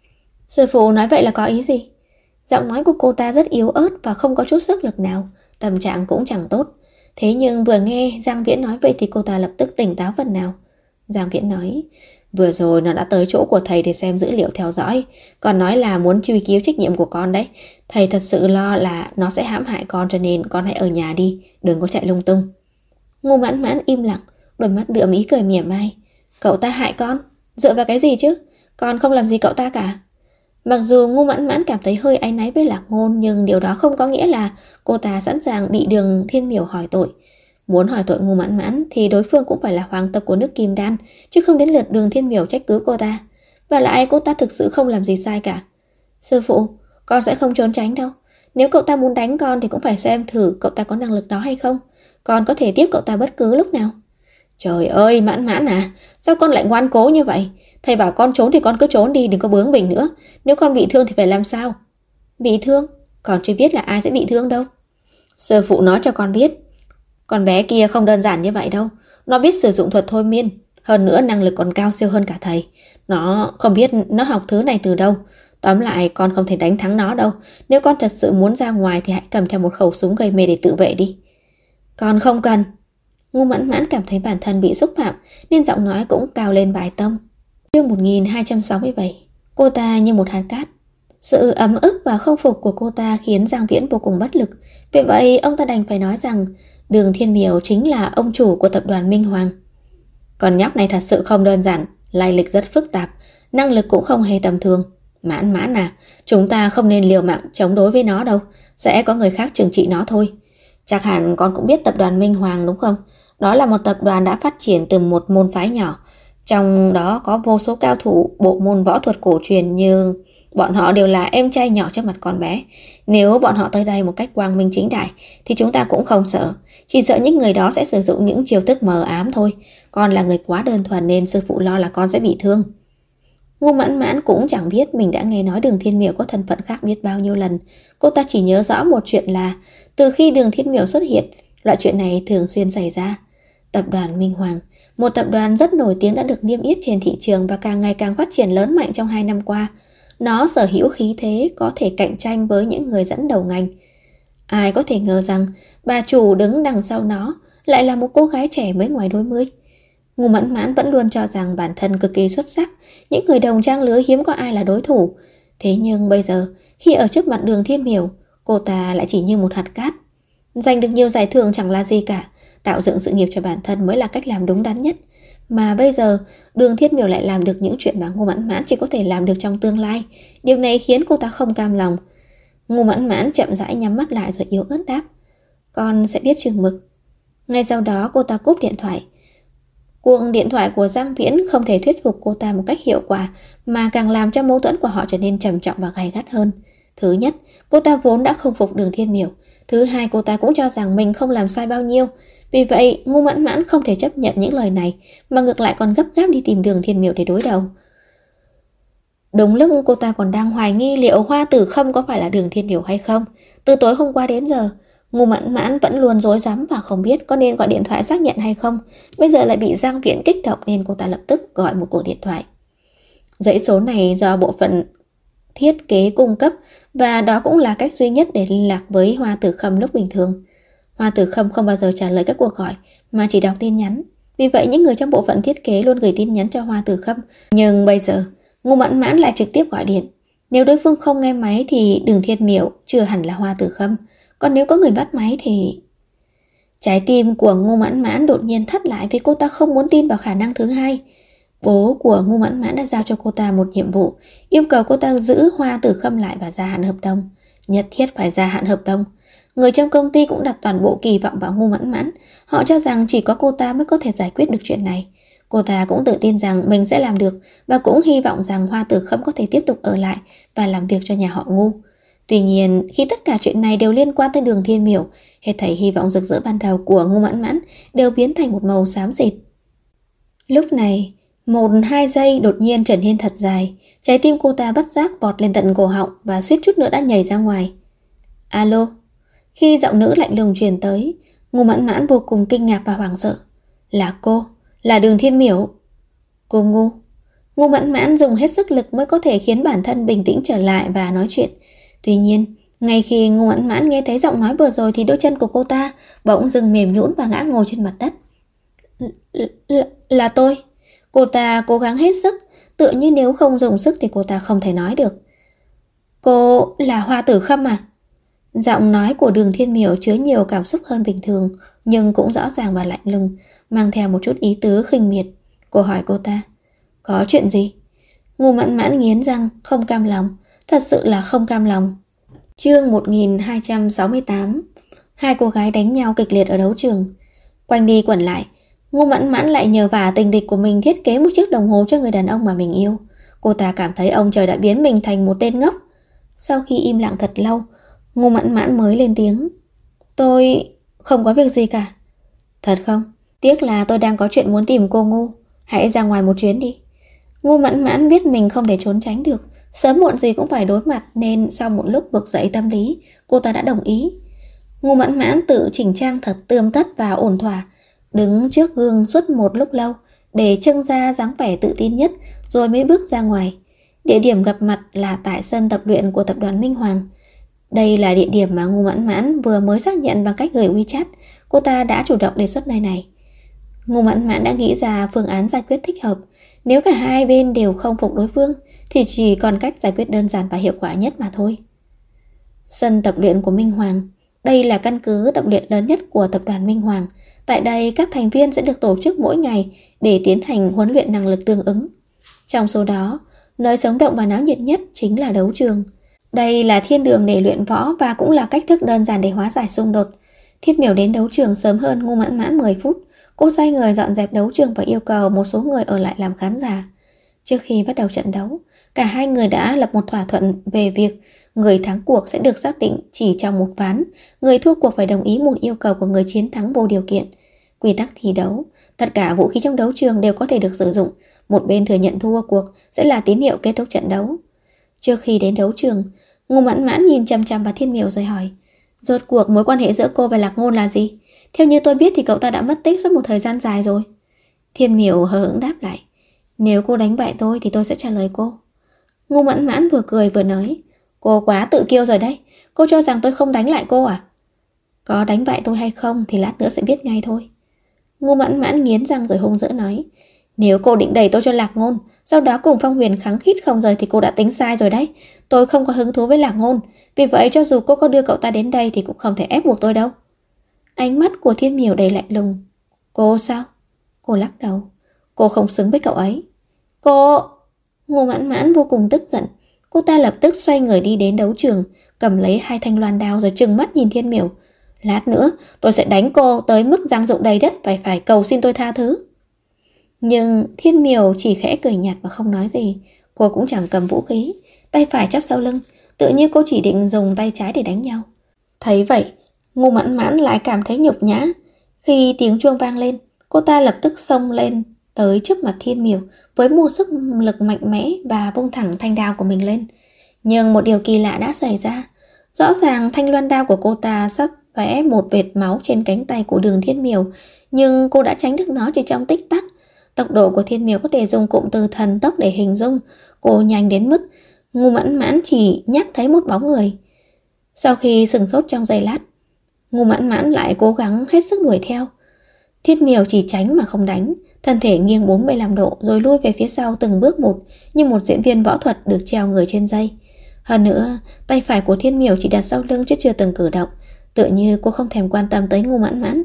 Sư phụ nói vậy là có ý gì? Giọng nói của cô ta rất yếu ớt và không có chút sức lực nào, tâm trạng cũng chẳng tốt. Thế nhưng vừa nghe Giang Viễn nói vậy thì cô ta lập tức tỉnh táo phần nào. Giang Viễn nói, vừa rồi nó đã tới chỗ của thầy để xem dữ liệu theo dõi, còn nói là muốn truy cứu trách nhiệm của con đấy. Thầy thật sự lo là nó sẽ hãm hại con cho nên con hãy ở nhà đi, đừng có chạy lung tung. Ngô Mãn Mãn im lặng, đôi mắt đượm ý cười mỉa mai. Cậu ta hại con? Dựa vào cái gì chứ? Con không làm gì cậu ta cả. Mặc dù Ngô Mãn Mãn cảm thấy hơi áy náy với Lạc Ngôn, nhưng điều đó không có nghĩa là cô ta sẵn sàng bị Đường Thiên Miểu hỏi tội. Muốn hỏi tội Ngô Mãn Mãn thì đối phương cũng phải là hoàng tộc của nước Kim Đan, chứ không đến lượt Đường Thiên Miểu trách cứ cô ta. Và lại cô ta thực sự không làm gì sai cả. Sư phụ, con sẽ không trốn tránh đâu. Nếu cậu ta muốn đánh con thì cũng phải xem thử cậu ta có năng lực đó hay không. Con có thể tiếp cậu ta bất cứ lúc nào. Trời ơi, Mãn Mãn à, sao con lại ngoan cố như vậy? Thầy bảo con trốn thì con cứ trốn đi, đừng có bướng bỉnh nữa. Nếu con bị thương thì phải làm sao? Bị thương? Con chưa biết là ai sẽ bị thương đâu. Sư phụ nói cho con biết, con bé kia không đơn giản như vậy đâu. Nó biết sử dụng thuật thôi miên, hơn nữa năng lực còn cao siêu hơn cả thầy. Nó không biết nó học thứ này từ đâu. Tóm lại con không thể đánh thắng nó đâu. Nếu con thật sự muốn ra ngoài thì hãy cầm theo một khẩu súng gây mê để tự vệ đi. Con không cần. Ngô Mãn Mãn cảm thấy bản thân bị xúc phạm nên giọng nói cũng cao lên vài tông. Chương 1267. Cô ta như một hạt cát. Sự ấm ức và không phục của cô ta khiến Giang Viễn vô cùng bất lực. Vì vậy ông ta đành phải nói rằng Đường Thiên Miểu chính là ông chủ của tập đoàn Minh Hoàng. Con nhóc này thật sự không đơn giản, lai lịch rất phức tạp, năng lực cũng không hề tầm thường. Mãn Mãn à, chúng ta không nên liều mạng chống đối với nó đâu, sẽ có người khác trừng trị nó thôi. Chắc hẳn con cũng biết tập đoàn Minh Hoàng đúng không? Đó là một tập đoàn đã phát triển từ một môn phái nhỏ, trong đó có vô số cao thủ bộ môn võ thuật cổ truyền, nhưng bọn họ đều là em trai nhỏ trước mặt con bé. Nếu bọn họ tới đây một cách quang minh chính đại thì chúng ta cũng không sợ, chỉ sợ những người đó sẽ sử dụng những chiêu thức mờ ám thôi. Con là người quá đơn thuần nên sư phụ lo là con sẽ bị thương. Ngô Mãn Mãn cũng chẳng biết mình đã nghe nói Đường Thiên Miểu có thân phận khác biết bao nhiêu lần. Cô ta chỉ nhớ rõ một chuyện là từ khi Đường Thiên Miểu xuất hiện, loại chuyện này thường xuyên xảy ra. Tập đoàn Minh Hoàng, một tập đoàn rất nổi tiếng đã được niêm yết trên thị trường và càng ngày càng phát triển lớn mạnh trong 2 năm qua. Nó sở hữu khí thế có thể cạnh tranh với những người dẫn đầu ngành. Ai có thể ngờ rằng bà chủ đứng đằng sau nó lại là một cô gái trẻ mới ngoài đôi mươi. Ngô Mẫn Mẫn vẫn luôn cho rằng bản thân cực kỳ xuất sắc, những người đồng trang lứa hiếm có ai là đối thủ. Thế nhưng bây giờ, khi ở trước mặt Đường Thiên Miểu, cô ta lại chỉ như một hạt cát. Giành được nhiều giải thưởng chẳng là gì cả, tạo dựng sự nghiệp cho bản thân mới là cách làm đúng đắn nhất. Mà bây giờ, Đường Thiên Miểu lại làm được những chuyện mà Ngô Mẫn Mẫn chỉ có thể làm được trong tương lai. Điều này khiến cô ta không cam lòng. Ngô Mẫn Mẫn chậm rãi nhắm mắt lại rồi yếu ớt đáp: Con sẽ biết chừng mực. Ngay sau đó cô ta cúp điện thoại. Cuộc điện thoại của Giang Viễn không thể thuyết phục cô ta một cách hiệu quả, mà càng làm cho mâu thuẫn của họ trở nên trầm trọng và gay gắt hơn. Thứ nhất, cô ta vốn đã không phục Đường Thiên Miểu. Thứ hai, cô ta cũng cho rằng mình không làm sai bao nhiêu. Vì vậy, Ngô Mẫn Mẫn không thể chấp nhận những lời này, mà ngược lại còn gấp gáp đi tìm Đường Thiên Miểu để đối đầu. Đúng lúc cô ta còn đang hoài nghi liệu Hoa Tử Khâm có phải là Đường Thiên Miểu hay không, từ tối hôm qua đến giờ, Ngô Mẫn Mẫn vẫn luôn rối rắm và không biết có nên gọi điện thoại xác nhận hay không. Bây giờ lại bị Giang Viễn kích động nên cô ta lập tức gọi một cuộc điện thoại. Dãy số này do bộ phận thiết kế cung cấp, và đó cũng là cách duy nhất để liên lạc với Hoa Tử Khâm lúc bình thường. Hoa Tử Khâm không bao giờ trả lời các cuộc gọi mà chỉ đọc tin nhắn. Vì vậy những người trong bộ phận thiết kế luôn gửi tin nhắn cho Hoa Tử Khâm. Nhưng bây giờ Ngô Mẫn Mẫn lại trực tiếp gọi điện. Nếu đối phương không nghe máy thì Đường Thiên Miểu chưa hẳn là Hoa Tử Khâm. Còn nếu có người bắt máy thì... Trái tim của Ngô Mẫn Mẫn đột nhiên thắt lại vì cô ta không muốn tin vào khả năng thứ hai. Bố của Ngô Mẫn Mẫn đã giao cho cô ta một nhiệm vụ, yêu cầu cô ta giữ Hoa Tử Khâm lại và gia hạn hợp đồng. Nhất thiết phải gia hạn hợp đồng. Người trong công ty cũng đặt toàn bộ kỳ vọng vào Ngô Mẫn Mẫn. Họ cho rằng chỉ có cô ta mới có thể giải quyết được chuyện này. Cô ta cũng tự tin rằng mình sẽ làm được, và cũng hy vọng rằng Hoa Tử Khâm có thể tiếp tục ở lại và làm việc cho nhà họ Ngô. Tuy nhiên, khi tất cả chuyện này đều liên quan tới Đường Thiên Miểu, hết thảy hy vọng rực rỡ ban đầu của Ngô Mẫn Mẫn đều biến thành một màu xám xịt. Lúc này, 1-2 giây đột nhiên trở nên thật dài, trái tim cô ta bất giác vọt lên tận cổ họng và suýt chút nữa đã nhảy ra ngoài. Alo. Khi giọng nữ lạnh lùng truyền tới, Ngô Mẫn Mẫn vô cùng kinh ngạc và hoảng sợ. Là cô, là Đường Thiên Miểu. Cô ngu. Ngô Mẫn Mẫn dùng hết sức lực mới có thể khiến bản thân bình tĩnh trở lại và nói chuyện. Tuy nhiên, ngay khi Ngô Mẫn Mẫn nghe thấy giọng nói vừa rồi thì đôi chân của cô ta bỗng dưng mềm nhũn và ngã ngồi trên mặt đất. Là tôi. Cô ta cố gắng hết sức, tựa như nếu không dùng sức thì cô ta không thể nói được. Cô là Hoa Tử Khâm à? Giọng nói của Đường Thiên Miểu chứa nhiều cảm xúc hơn bình thường, nhưng cũng rõ ràng và lạnh lùng, mang theo một chút ý tứ khinh miệt. Cô hỏi cô ta, có chuyện gì? Ngô Mẫn Mẫn nghiến răng, không cam lòng, thật sự là không cam lòng. Chương 1268. Hai cô gái đánh nhau kịch liệt ở đấu trường. Quanh đi quẩn lại, Ngô Mẫn Mẫn lại nhờ vả tình địch của mình thiết kế một chiếc đồng hồ cho người đàn ông mà mình yêu. Cô ta cảm thấy ông trời đã biến mình thành một tên ngốc. Sau khi im lặng thật lâu, Ngô Mẫn Mẫn mới lên tiếng. Tôi không có việc gì cả. Thật không? Tiếc là tôi đang có chuyện muốn tìm cô Ngô. Hãy ra ngoài một chuyến đi. Ngô Mẫn Mẫn biết mình không thể trốn tránh được, sớm muộn gì cũng phải đối mặt, nên sau một lúc vực dậy tâm lý, cô ta đã đồng ý. Ngô Mẫn Mẫn tự chỉnh trang thật tươm tất và ổn thỏa, đứng trước gương suốt một lúc lâu để trưng ra dáng vẻ tự tin nhất, rồi mới bước ra ngoài. Địa điểm gặp mặt là tại sân tập luyện của tập đoàn Minh Hoàng. Đây là địa điểm mà Ngô Mẫn Mẫn vừa mới xác nhận bằng cách gửi WeChat. Cô ta đã chủ động đề xuất nơi này. Ngô Mẫn Mẫn đã nghĩ ra phương án giải quyết thích hợp. Nếu cả hai bên đều không phục đối phương thì chỉ còn cách giải quyết đơn giản và hiệu quả nhất mà thôi. Sân tập luyện của Minh Hoàng. Đây là căn cứ tập luyện lớn nhất của tập đoàn Minh Hoàng. Tại đây các thành viên sẽ được tổ chức mỗi ngày để tiến hành huấn luyện năng lực tương ứng. Trong số đó, nơi sống động và náo nhiệt nhất chính là đấu trường. Đây là thiên đường để luyện võ và cũng là cách thức đơn giản để hóa giải xung đột. Thiết Miểu đến đấu trường sớm hơn Ngô Mẫn Mẫn 10 phút. Cô sai người dọn dẹp đấu trường và yêu cầu một số người ở lại làm khán giả. Trước khi bắt đầu trận đấu, cả hai người đã lập một thỏa thuận về việc người thắng cuộc sẽ được xác định chỉ trong một ván. Người thua cuộc phải đồng ý một yêu cầu của người chiến thắng vô điều kiện. Quy tắc thi đấu: tất cả vũ khí trong đấu trường đều có thể được sử dụng. Một bên thừa nhận thua cuộc sẽ là tín hiệu kết thúc trận đấu. Trước khi đến đấu trường, Ngô Mẫn Mẫn nhìn chằm chằm vào Thiên Miểu rồi hỏi, rốt cuộc mối quan hệ giữa cô và Lạc Ngôn là gì? Theo như tôi biết thì cậu ta đã mất tích suốt một thời gian dài rồi. Thiên Miểu hờ hững đáp lại, nếu cô đánh bại tôi thì tôi sẽ trả lời cô. Ngô Mẫn Mẫn vừa cười vừa nói, cô quá tự kiêu rồi đấy. Cô cho rằng tôi không đánh lại cô à? Có đánh bại tôi hay không thì lát nữa sẽ biết ngay thôi. Ngô Mãn Mãn nghiến răng rồi hung dữ nói, nếu cô định đẩy tôi cho Lạc Ngôn, sau đó cùng Phong Huyền khăng khít không rời thì cô đã tính sai rồi đấy. Tôi không có hứng thú với Lạc Ngôn, vì vậy cho dù cô có đưa cậu ta đến đây thì cũng không thể ép buộc tôi đâu. Ánh mắt của Thiên Miểu đầy lạnh lùng. Cô sao? Cô lắc đầu. Cô không xứng với cậu ấy. Cô... Ngô Mãn Mãn vô cùng tức giận. Cô ta lập tức xoay người đi đến đấu trường, cầm lấy 2 thanh loan đao rồi trừng mắt nhìn Thiên Miểu. Lát nữa tôi sẽ đánh cô tới mức răng rụng đầy đất, phải cầu xin tôi tha thứ. Nhưng Thiên Miểu chỉ khẽ cười nhạt và không nói gì. Cô cũng chẳng cầm vũ khí, tay phải chắp sau lưng, tự như cô chỉ định dùng tay trái để đánh nhau. Thấy vậy, Ngô Mãn Mãn lại cảm thấy nhục nhã. Khi tiếng chuông vang lên, cô ta lập tức xông lên tới trước mặt Thiên Miểu với một sức lực mạnh mẽ và vung thẳng thanh đao của mình lên. Nhưng một điều kỳ lạ đã xảy ra. Rõ ràng thanh loan đao của cô ta sắp vẽ một vệt máu trên cánh tay của Đường Thiên Miểu, nhưng cô đã tránh được nó chỉ trong tích tắc. Tốc độ của Thiên Miểu có thể dùng cụm từ thần tốc để hình dung. Cô nhanh đến mức Ngô Mãn Mãn chỉ nhắc thấy một bóng người. Sau khi sửng sốt trong giây lát, Ngô Mãn Mãn lại cố gắng hết sức đuổi theo. Thiên Miểu chỉ tránh mà không đánh, thân thể nghiêng 45 độ rồi lui về phía sau từng bước một, như một diễn viên võ thuật được treo người trên dây. Hơn nữa, tay phải của Thiên Miểu chỉ đặt sau lưng chứ chưa từng cử động, tựa như cô không thèm quan tâm tới Ngô Mãn Mãn.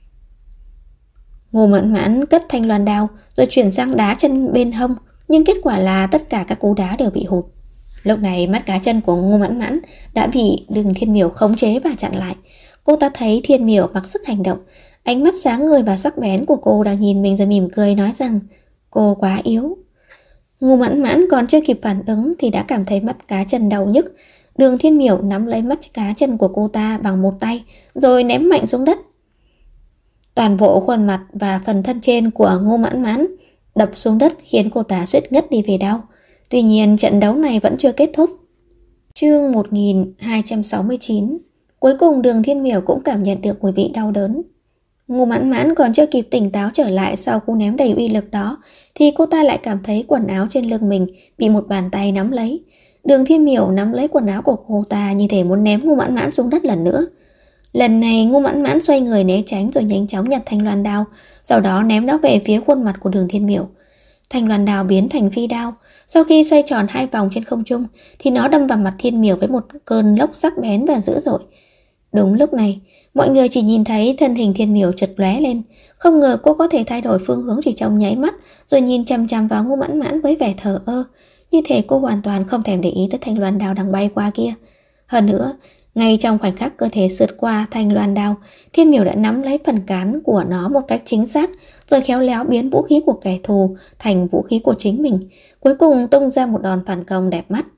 Ngô Mãn Mãn cất thanh loan đao rồi chuyển sang đá chân bên hông, nhưng kết quả là tất cả các cú đá đều bị hụt. Lúc này mắt cá chân của Ngô Mãn Mãn đã bị Đường Thiên Miểu khống chế và chặn lại. Cô ta thấy Thiên Miểu mặc sức hành động, ánh mắt sáng ngời và sắc bén của cô đang nhìn mình rồi mỉm cười nói rằng cô quá yếu. Ngô Mãn Mãn còn chưa kịp phản ứng thì đã cảm thấy mắt cá chân đau nhức. Đường Thiên Miểu nắm lấy mắt cá chân của cô ta bằng một tay rồi ném mạnh xuống đất. Toàn bộ khuôn mặt và phần thân trên của Ngô Mãn Mãn đập xuống đất khiến cô ta suýt ngất đi vì đau. Tuy nhiên trận đấu này vẫn chưa kết thúc. Chương 1269. Cuối cùng Đường Thiên Miểu cũng cảm nhận được mùi vị đau đớn. Ngô Mãn Mãn còn chưa kịp tỉnh táo trở lại sau cú ném đầy uy lực đó thì cô ta lại cảm thấy quần áo trên lưng mình bị một bàn tay nắm lấy. Đường Thiên Miểu nắm lấy quần áo của cô ta như thể muốn ném Ngô Mãn Mãn xuống đất lần nữa. Lần này Ngô Mãn Mãn xoay người né tránh rồi nhanh chóng nhặt thanh loan đao, sau đó ném nó về phía khuôn mặt của Đường Thiên Miểu. Thanh loan đao biến thành phi đao, sau khi xoay tròn 2 vòng trên không trung thì nó đâm vào mặt Thiên Miểu với một cơn lốc sắc bén và dữ dội. Đúng lúc này, mọi người chỉ nhìn thấy thân hình Thiên Miểu chợt lóe lên, không ngờ cô có thể thay đổi phương hướng chỉ trong nháy mắt, rồi nhìn chằm chằm vào Ngô Mãn Mãn với vẻ thờ ơ, như thể cô hoàn toàn không thèm để ý tới thanh loan đao đang bay qua kia. Hơn nữa, ngay trong khoảnh khắc cơ thể sượt qua thanh loan đao, Thiên Miểu đã nắm lấy phần cán của nó một cách chính xác, rồi khéo léo biến vũ khí của kẻ thù thành vũ khí của chính mình, cuối cùng tung ra một đòn phản công đẹp mắt.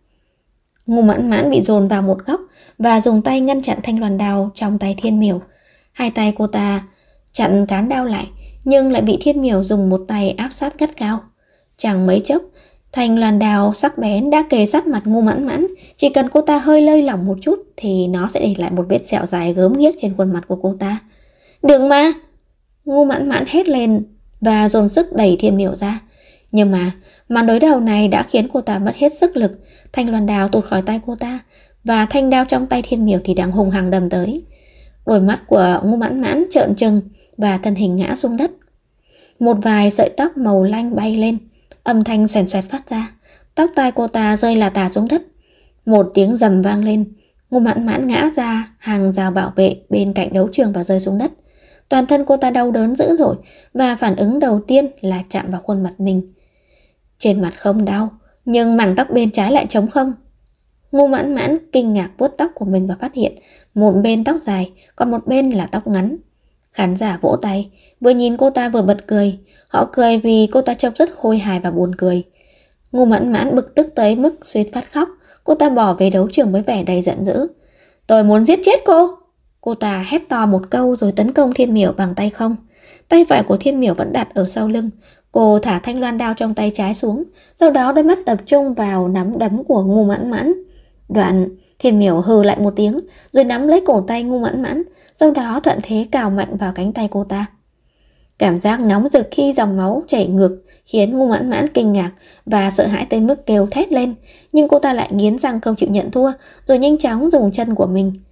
Ngô Mãn Mãn bị dồn vào một góc và dùng tay ngăn chặn thanh loan đao trong tay Thiên Miểu. Hai tay cô ta chặn cán đao lại, nhưng lại bị Thiên Miểu dùng một tay áp sát gắt gao. Chẳng mấy chốc, thanh loan đao sắc bén đã kề sát mặt Ngô Mãn Mãn, chỉ cần cô ta hơi lơi lỏng một chút thì nó sẽ để lại một vết sẹo dài gớm ghiếc trên khuôn mặt của cô ta. "Đừng mà!" Ngô Mãn Mãn hét lên và dồn sức đẩy Thiên Miểu ra. Nhưng mà màn đối đầu này đã khiến cô ta mất hết sức lực. Thanh loan đao tụt khỏi tay cô ta và thanh đao trong tay Thiên Miểu thì đang hùng hằng đâm tới. Đôi mắt của Ngô Mãn Mãn trợn trừng và thân hình ngã xuống đất. Một vài sợi tóc màu lanh bay lên, âm thanh xoèn xoẹt phát ra. Tóc tai cô ta rơi là tả xuống đất. Một tiếng rầm vang lên, Ngô Mãn Mãn ngã ra hàng rào bảo vệ bên cạnh đấu trường và rơi xuống đất. Toàn thân cô ta đau đớn dữ dội và phản ứng đầu tiên là chạm vào khuôn mặt mình. Trên mặt không đau, nhưng mảng tóc bên trái lại trống không. Ngô Mãn Mãn kinh ngạc vuốt tóc của mình và phát hiện một bên tóc dài, còn một bên là tóc ngắn. Khán giả vỗ tay, vừa nhìn cô ta vừa bật cười. Họ cười vì cô ta trông rất khôi hài và buồn cười. Ngô Mãn Mãn bực tức tới mức suýt phát khóc. Cô ta bỏ về đấu trường với vẻ đầy giận dữ. "Tôi muốn giết chết cô!" Cô ta hét to một câu rồi tấn công Thiên Miểu bằng tay không. Tay phải của Thiên Miểu vẫn đặt ở sau lưng. Cô thả thanh loan đao trong tay trái xuống, sau đó đôi mắt tập trung vào nắm đấm của Ngô Mãn Mãn. Đoạn Thiên Miểu hừ lại một tiếng rồi nắm lấy cổ tay Ngô Mãn Mãn, sau đó thuận thế cào mạnh vào cánh tay cô ta. Cảm giác nóng rực khi dòng máu chảy ngược khiến Ngô Mãn Mãn kinh ngạc và sợ hãi tới mức kêu thét lên, nhưng cô ta lại nghiến răng không chịu nhận thua, rồi nhanh chóng dùng chân của mình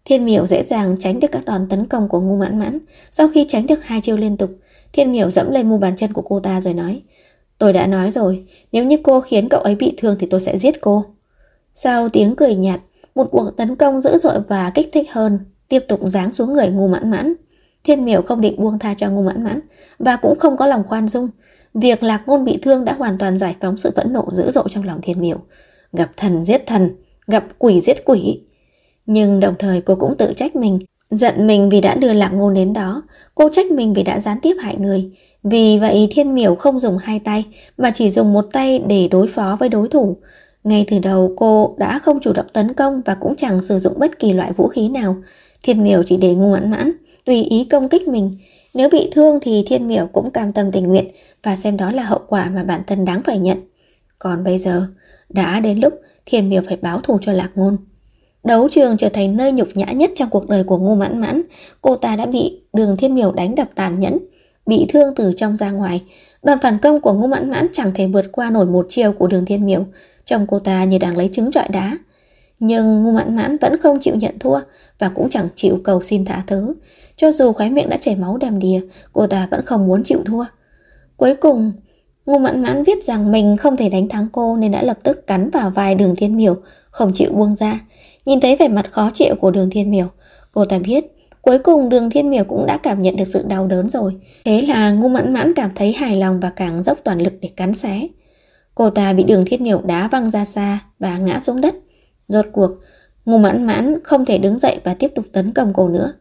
Thiên Miểu dễ dàng tránh được các đòn tấn công của Ngô Mãn Mãn. Sau khi tránh được 2 chiêu liên tục, Thiên Miểu dẫm lên mu bàn chân của cô ta rồi nói: Tôi đã nói rồi, nếu như cô khiến cậu ấy bị thương thì tôi sẽ giết cô. Sau tiếng cười nhạt, một cuộc tấn công dữ dội và kích thích hơn tiếp tục giáng xuống người Ngô Mãn Mãn. Thiên Miểu không định buông tha cho Ngô Mãn Mãn và cũng không có lòng khoan dung. Việc Lạc Ngôn bị thương đã hoàn toàn giải phóng sự phẫn nộ dữ dội trong lòng Thiên Miểu. Gặp thần giết thần, gặp quỷ giết quỷ. Nhưng đồng thời cô cũng tự trách mình, giận mình vì đã đưa Lạc Ngôn đến đó. Cô trách mình vì đã gián tiếp hại người. Vì vậy Thiên Miểu không dùng 2 tay mà chỉ dùng 1 tay để đối phó với đối thủ. Ngay từ đầu cô đã không chủ động tấn công và cũng chẳng sử dụng bất kỳ loại vũ khí nào. Thiên Miểu chỉ để Ngô Mãn Mãn tùy ý công kích mình. Nếu bị thương thì Thiên Miểu cũng cam tâm tình nguyện và xem đó là hậu quả mà bản thân đáng phải nhận. Còn bây giờ, đã đến lúc Thiên Miểu phải báo thù cho Lạc Ngôn. Đấu trường trở thành nơi nhục nhã nhất trong cuộc đời của Ngô Mãn Mãn. Cô ta đã bị Đường Thiên Miểu đánh đập tàn nhẫn, bị thương từ trong ra ngoài. Đòn phản công của Ngô Mãn Mãn chẳng thể vượt qua nổi 1 chiêu của Đường Thiên Miểu. Trông cô ta như đang lấy trứng trọi đá. Nhưng Ngô Mãn Mãn vẫn không chịu nhận thua và cũng chẳng chịu cầu xin tha thứ. Cho dù khóe miệng đã chảy máu đầm đìa, cô ta vẫn không muốn chịu thua. Cuối cùng, Ngô Mãn Mãn biết rằng mình không thể đánh thắng cô nên đã lập tức cắn vào vai Đường Thiên Miểu, không chịu buông ra. Nhìn thấy vẻ mặt khó chịu của Đường Thiên Miểu, cô ta biết cuối cùng Đường Thiên Miểu cũng đã cảm nhận được sự đau đớn rồi. Thế là Ngô Mãn Mãn cảm thấy hài lòng và càng dốc toàn lực để cắn xé. Cô ta bị Đường Thiên Miểu đá văng ra xa và ngã xuống đất. Rốt cuộc, Ngô Mãn Mãn không thể đứng dậy và tiếp tục tấn công cô nữa.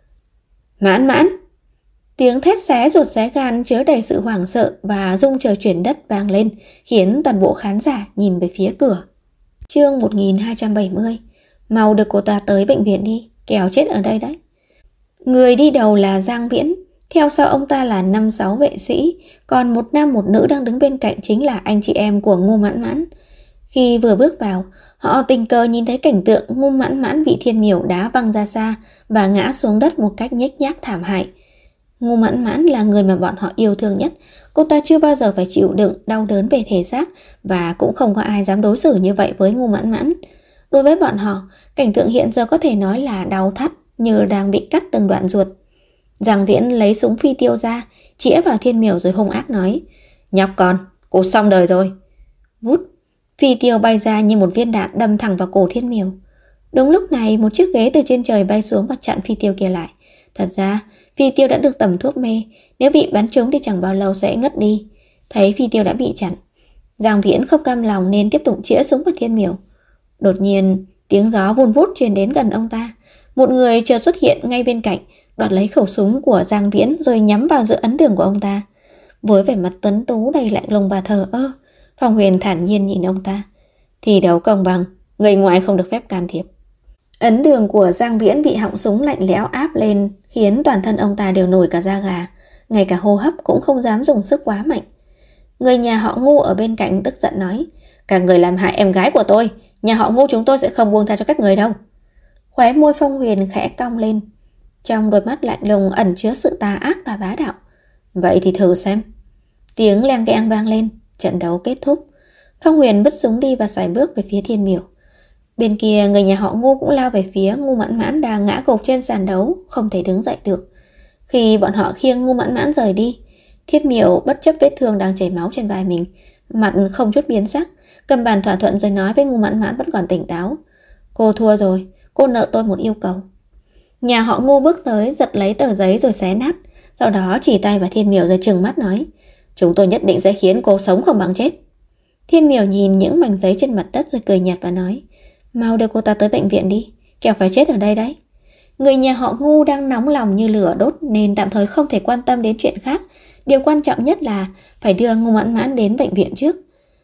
Mãn Mãn! Tiếng thét xé ruột xé gan chứa đầy sự hoảng sợ và rung trời chuyển đất vang lên, khiến toàn bộ khán giả nhìn về phía cửa. Chương 1270. Mau đưa cô ta tới bệnh viện đi, kẻo chết ở đây đấy. Người đi đầu là Giang Viễn, theo sau ông ta là 5-6 vệ sĩ, còn 1 nam 1 nữ đang đứng bên cạnh chính là anh chị em của Ngô Mãn Mãn. Khi vừa bước vào, họ tình cờ nhìn thấy cảnh tượng Ngô Mãn Mãn bị Thiên Miểu đá văng ra xa và ngã xuống đất một cách nhếch nhác thảm hại. Ngô Mãn Mãn là người mà bọn họ yêu thương nhất. Cô ta chưa bao giờ phải chịu đựng đau đớn về thể xác và cũng không có ai dám đối xử như vậy với Ngô Mãn Mãn. Đối với bọn họ, cảnh tượng hiện giờ có thể nói là đau thắt, như đang bị cắt từng đoạn ruột. Giang Viễn lấy súng phi tiêu ra, chĩa vào Thiên Miểu rồi hung ác nói: Nhóc con, cô xong đời rồi. Vút, phi tiêu bay ra như một viên đạn đâm thẳng vào cổ Thiên Miểu. Đúng lúc này, một chiếc ghế từ trên trời bay xuống và chặn phi tiêu kia lại. Thật ra, phi tiêu đã được tẩm thuốc mê, nếu bị bắn trúng thì chẳng bao lâu sẽ ngất đi. Thấy phi tiêu đã bị chặn, Giang Viễn không cam lòng nên tiếp tục chĩa súng vào Thiên Miểu. Đột nhiên, tiếng gió vun vút truyền đến gần ông ta. Một người chợt xuất hiện ngay bên cạnh, đoạt lấy khẩu súng của Giang Viễn rồi nhắm vào giữa ấn đường của ông ta. Với vẻ mặt tuấn tú đầy lạnh lùng và thờ ơ, Phong Huyền thản nhiên nhìn ông ta. Thi đấu công bằng, người ngoài không được phép can thiệp. Ấn đường của Giang Viễn bị họng súng lạnh lẽo áp lên, khiến toàn thân ông ta đều nổi cả da gà, ngay cả hô hấp cũng không dám dùng sức quá mạnh. Người nhà họ Ngô ở bên cạnh tức giận nói: Các người làm hại em gái của tôi, nhà họ Ngô chúng tôi sẽ không buông tha cho các người đâu. Khóe môi Phong Huyền khẽ cong lên, trong đôi mắt lạnh lùng ẩn chứa sự tà ác và bá đạo. Vậy thì thử xem. Tiếng leng keng vang lên, trận đấu kết thúc. Phong Huyền vứt súng đi và sải bước về phía Thiên Miểu. Bên kia, người nhà họ Ngô cũng lao về phía Ngô Mãn Mãn đang ngã gục trên sàn đấu, không thể đứng dậy được. Khi bọn họ khiêng Ngô Mãn Mãn rời đi, Thiên Miểu bất chấp vết thương đang chảy máu trên vai mình, mặt không chút biến sắc, cầm bàn thỏa thuận rồi nói với Ngô Mãn Mãn vẫn còn tỉnh táo: Cô thua rồi, cô nợ tôi một yêu cầu. Nhà họ Ngô bước tới giật lấy tờ giấy rồi xé nát, sau đó chỉ tay vào Thiên Miểu rồi trừng mắt nói: Chúng tôi nhất định sẽ khiến cô sống không bằng chết. Thiên Miểu nhìn những mảnh giấy trên mặt đất rồi cười nhạt và nói: Mau đưa cô ta tới bệnh viện đi, kẻo phải chết ở đây đấy. Người nhà họ Ngô đang nóng lòng như lửa đốt nên tạm thời không thể quan tâm đến chuyện khác. Điều quan trọng nhất là phải đưa Ngô Mãn Mãn đến bệnh viện trước.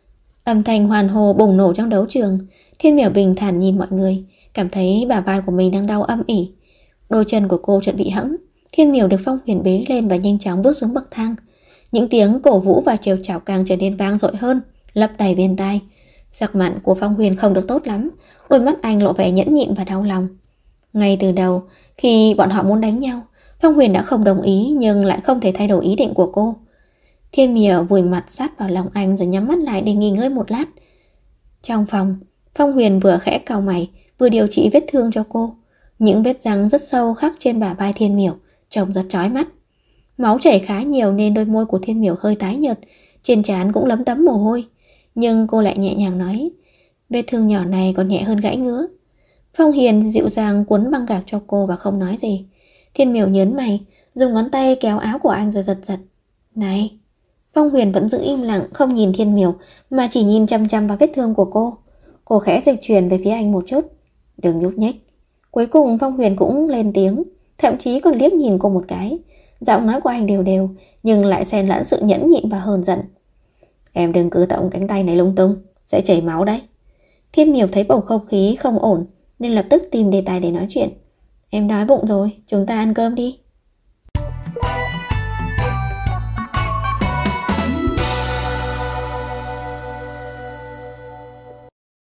Âm thanh hoàn hồ bùng nổ trong đấu trường. Thiên Miểu bình thản nhìn mọi người, cảm thấy bả vai của mình đang đau âm ỉ. Đôi chân của cô chuẩn bị hẫng. Thiên Miểu được Phong Huyền bế lên và nhanh chóng bước xuống bậc thang. Những tiếng cổ vũ và trêu chọc càng trở nên vang dội hơn, lấp đầy bên tai. Sắc mặt của Phong Huyền không được tốt lắm, đôi mắt anh lộ vẻ nhẫn nhịn và đau lòng. Ngay từ đầu, khi bọn họ muốn đánh nhau, Phong Huyền đã không đồng ý nhưng lại không thể thay đổi ý định của cô. Thiên Miểu vùi mặt sát vào lòng anh rồi nhắm mắt lại để nghỉ ngơi một lát. Trong phòng, Phong Huyền vừa khẽ cau mày, vừa điều trị vết thương cho cô. Những vết răng rất sâu khắc trên bả vai Thiên Miểu, trông rất chói mắt. Máu chảy khá nhiều nên đôi môi của Thiên Miểu hơi tái nhợt, trên trán cũng lấm tấm mồ hôi. Nhưng cô lại nhẹ nhàng nói, vết thương nhỏ này còn nhẹ hơn gãy ngứa. Phong Hiền dịu dàng cuốn băng gạc cho cô và không nói gì. Thiên Miểu nhớn mày, dùng ngón tay kéo áo của anh rồi giật giật. Này! Phong Huyền vẫn giữ im lặng, không nhìn Thiên Miểu mà chỉ nhìn chăm chăm vào vết thương của cô. Cô khẽ dịch chuyển về phía anh một chút. Đừng nhúc nhích. Cuối cùng Phong Huyền cũng lên tiếng, thậm chí còn liếc nhìn cô một cái. Giọng nói của anh đều đều, nhưng lại xen lẫn sự nhẫn nhịn và hờn giận. Em đừng cứ động cánh tay này lung tung, sẽ chảy máu đấy. Thiên Miểu thấy bầu không khí không ổn nên lập tức tìm đề tài để nói chuyện. Em đói bụng rồi, chúng ta ăn cơm đi.